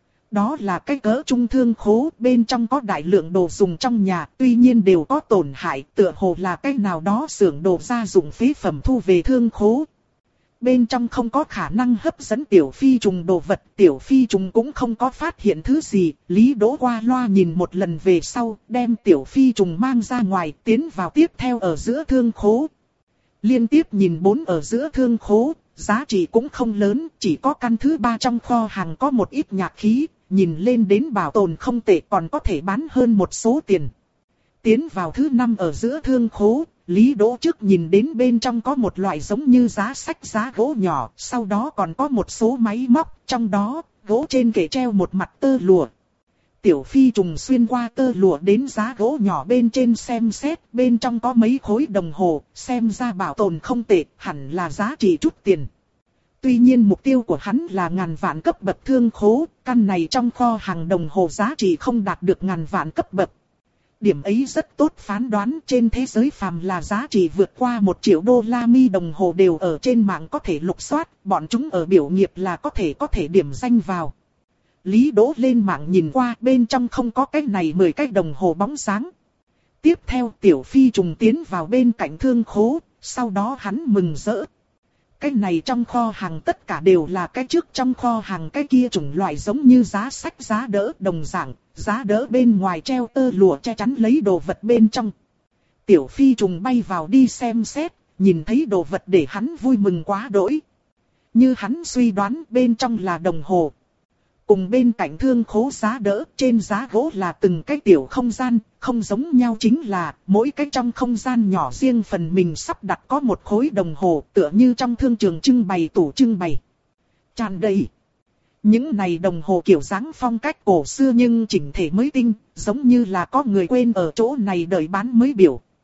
Đó là cái cỡ trung thương khố, bên trong có đại lượng đồ dùng trong nhà, tuy nhiên đều có tổn hại, tựa hồ là cái nào đó xưởng đồ gia dụng phế phẩm thu về thương khố. Bên trong không có khả năng hấp dẫn tiểu phi trùng đồ vật, tiểu phi trùng cũng không có phát hiện thứ gì, Lý Đỗ qua loa nhìn một lần về sau, đem tiểu phi trùng mang ra ngoài, tiến vào tiếp theo ở giữa thương khố. Liên tiếp nhìn bốn ở giữa thương khố, giá trị cũng không lớn, chỉ có căn thứ ba trong kho hàng có một ít nhạc khí, nhìn lên đến bảo tồn không tệ, còn có thể bán hơn một số tiền. Tiến vào thứ năm ở giữa thương khố, Lý Đỗ trước nhìn đến bên trong có một loại giống như giá sách giá gỗ nhỏ, sau đó còn có một số máy móc, trong đó, gỗ trên kệ treo một mặt tơ lụa. Tiểu phi trùng xuyên qua tơ lụa đến giá gỗ nhỏ bên trên xem xét, bên trong có mấy khối đồng hồ, xem ra bảo tồn không tệ, hẳn là giá trị chút tiền. Tuy nhiên mục tiêu của hắn là ngàn vạn cấp bậc thương khố, căn này trong kho hàng đồng hồ giá trị không đạt được ngàn vạn cấp bậc. Điểm ấy rất tốt phán đoán, trên thế giới phàm là giá trị vượt qua một triệu đô la mi đồng hồ đều ở trên mạng có thể lục soát, bọn chúng ở biểu nghiệp là có thể có thể điểm danh vào. Lý Đỗ lên mạng nhìn qua, bên trong không có cái này mười cái đồng hồ bóng sáng. Tiếp theo tiểu phi trùng tiến vào bên cạnh thương khố, sau đó hắn mừng rỡ. Cái này trong kho hàng tất cả đều là cái trước trong kho hàng cái kia chủng loại giống như giá sách giá đỡ đồng dạng, giá đỡ bên ngoài treo tơ lụa che chắn lấy đồ vật bên trong. Tiểu phi trùng bay vào đi xem xét, nhìn thấy đồ vật để hắn vui mừng quá đỗi. Như hắn suy đoán bên trong là đồng hồ. Cùng bên cạnh thương khố giá đỡ, trên giá gỗ là từng cái tiểu không gian, không giống nhau chính là mỗi cái trong không gian nhỏ riêng phần mình sắp đặt có một khối đồng hồ, tựa như trong thương trường trưng bày tủ trưng bày. Tràn đầy. Những này đồng hồ kiểu dáng phong cách cổ xưa nhưng chỉnh thể mới tinh, giống như là có người quên ở chỗ này đợi bán mới biểu.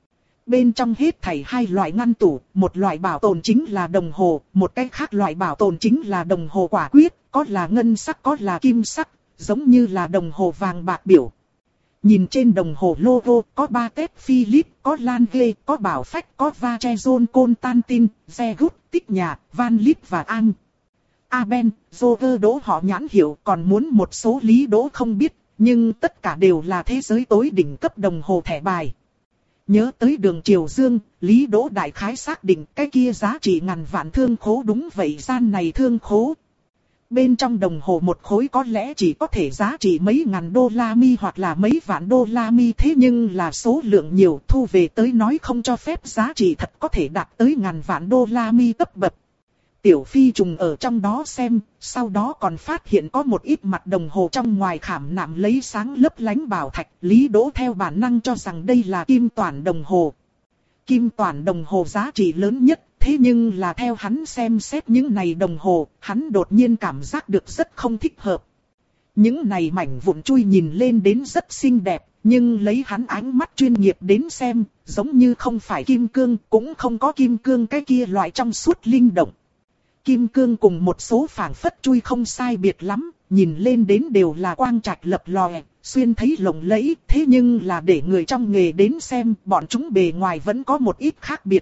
Bên trong hết thảy hai loại ngăn tủ, một loại bảo tồn chính là đồng hồ, một cái khác loại bảo tồn chính là đồng hồ quả quyết, có là ngân sắc có là kim sắc, giống như là đồng hồ vàng bạc biểu. Nhìn trên đồng hồ logo, có Patek Philippe, có Lange, có Bảo Phách, có Vacheron Constantin, Zegut, Tích Nhà, Van Lith và Ang. Aben, Roger đỗ họ nhãn hiệu, còn muốn một số Lý Đỗ không biết, nhưng tất cả đều là thế giới tối đỉnh cấp đồng hồ thẻ bài. Nhớ tới Đường Triều Dương, Lý Đỗ đại khái xác định cái kia giá trị ngàn vạn thương khố, đúng vậy, gian này thương khố. Bên trong đồng hồ một khối có lẽ chỉ có thể giá trị mấy ngàn đô la mi hoặc là mấy vạn đô la mi, thế nhưng là số lượng nhiều, thu về tới nói không cho phép giá trị thật có thể đạt tới ngàn vạn đô la mi cấp bậc. Tiểu Phi trùng ở trong đó xem, sau đó còn phát hiện có một ít mặt đồng hồ trong ngoài khảm nạm lấy sáng lấp lánh bảo thạch. Lý Đỗ theo bản năng cho rằng đây là kim toản đồng hồ. Kim toản đồng hồ giá trị lớn nhất, thế nhưng là theo hắn xem xét những này đồng hồ, hắn đột nhiên cảm giác được rất không thích hợp. Những này mảnh vụn chui nhìn lên đến rất xinh đẹp, nhưng lấy hắn ánh mắt chuyên nghiệp đến xem, giống như không phải kim cương, cũng không có kim cương cái kia loại trong suốt linh động. Kim cương cùng một số phảng phất chui không sai biệt lắm, nhìn lên đến đều là quang trạch lập lòe, xuyên thấy lộng lẫy, thế nhưng là để người trong nghề đến xem, bọn chúng bề ngoài vẫn có một ít khác biệt.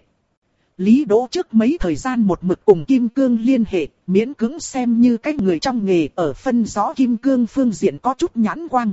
Lý Đỗ trước mấy thời gian một mực cùng kim cương liên hệ, miễn cưỡng xem như cái người trong nghề ở phân rõ kim cương phương diện có chút nhãn quang.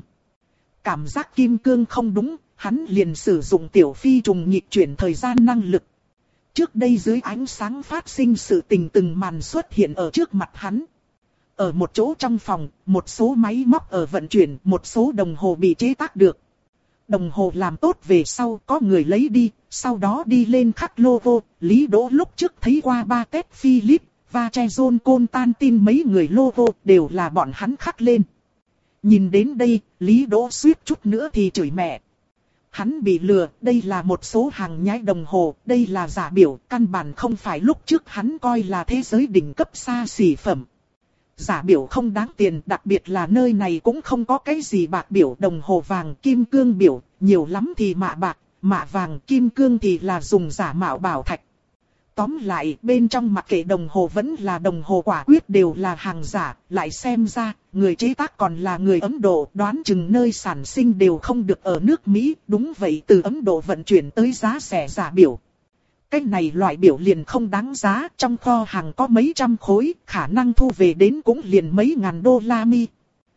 Cảm giác kim cương không đúng, hắn liền sử dụng Tiểu Phi trùng nghịch chuyển thời gian năng lực. Trước đây dưới ánh sáng phát sinh sự tình từng màn xuất hiện ở trước mặt hắn. Ở một chỗ trong phòng, một số máy móc ở vận chuyển, một số đồng hồ bị chế tác được. Đồng hồ làm tốt về sau có người lấy đi, sau đó đi lên khắc logo. Lý Đỗ lúc trước thấy qua Patek Philippe, Vacheron Constantin mấy người logo đều là bọn hắn khắc lên. Nhìn đến đây, Lý Đỗ suýt chút nữa thì chửi mẹ. Hắn bị lừa, đây là một số hàng nhái đồng hồ, đây là giả biểu, căn bản không phải lúc trước hắn coi là thế giới đỉnh cấp xa xỉ phẩm. Giả biểu không đáng tiền, đặc biệt là nơi này cũng không có cái gì bạc biểu, đồng hồ vàng, kim cương biểu, nhiều lắm thì mạ bạc, mạ vàng, kim cương thì là dùng giả mạo bảo thạch. Tóm lại, bên trong mặc kệ đồng hồ vẫn là đồng hồ quả quyết đều là hàng giả, lại xem ra, người chế tác còn là người Ấn Độ, đoán chừng nơi sản sinh đều không được ở nước Mỹ, đúng vậy, từ Ấn Độ vận chuyển tới giá rẻ giả biểu. Cái này loại biểu liền không đáng giá, trong kho hàng có mấy trăm khối, khả năng thu về đến cũng liền mấy ngàn đô la mi.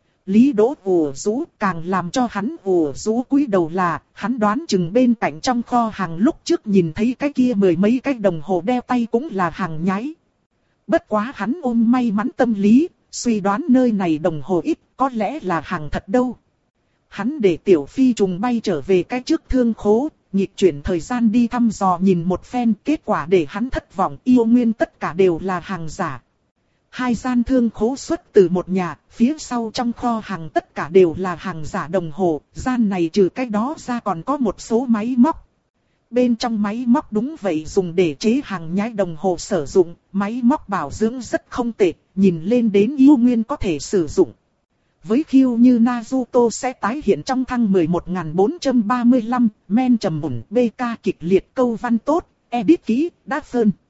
Lý Đỗ ủ rũ, càng làm cho hắn ủ rũ cúi đầu là, hắn đoán chừng bên cạnh trong kho hàng lúc trước nhìn thấy cái kia mười mấy cái đồng hồ đeo tay cũng là hàng nhái. Bất quá hắn ôm may mắn tâm lý, suy đoán nơi này đồng hồ ít, có lẽ là hàng thật đâu. Hắn để Tiểu Phi trùng bay trở về cái trước thương khố, nghịch chuyển thời gian đi thăm dò nhìn một phen, kết quả để hắn thất vọng, yêu nguyên tất cả đều là hàng giả. Hai gian thương khố xuất từ một nhà, phía sau trong kho hàng tất cả đều là hàng giả đồng hồ, gian này trừ cái đó ra còn có một số máy móc. Bên trong máy móc đúng vậy dùng để chế hàng nhái đồng hồ sử dụng, máy móc bảo dưỡng rất không tệ, nhìn lên đến yêu nguyên có thể sử dụng. Với khiêu như Naruto sẽ tái hiện trong thăng mười một nghìn bốn trăm ba mươi lăm, men trầm mùn, bê ca kịch liệt câu văn tốt, edit kỹ, đát phơn.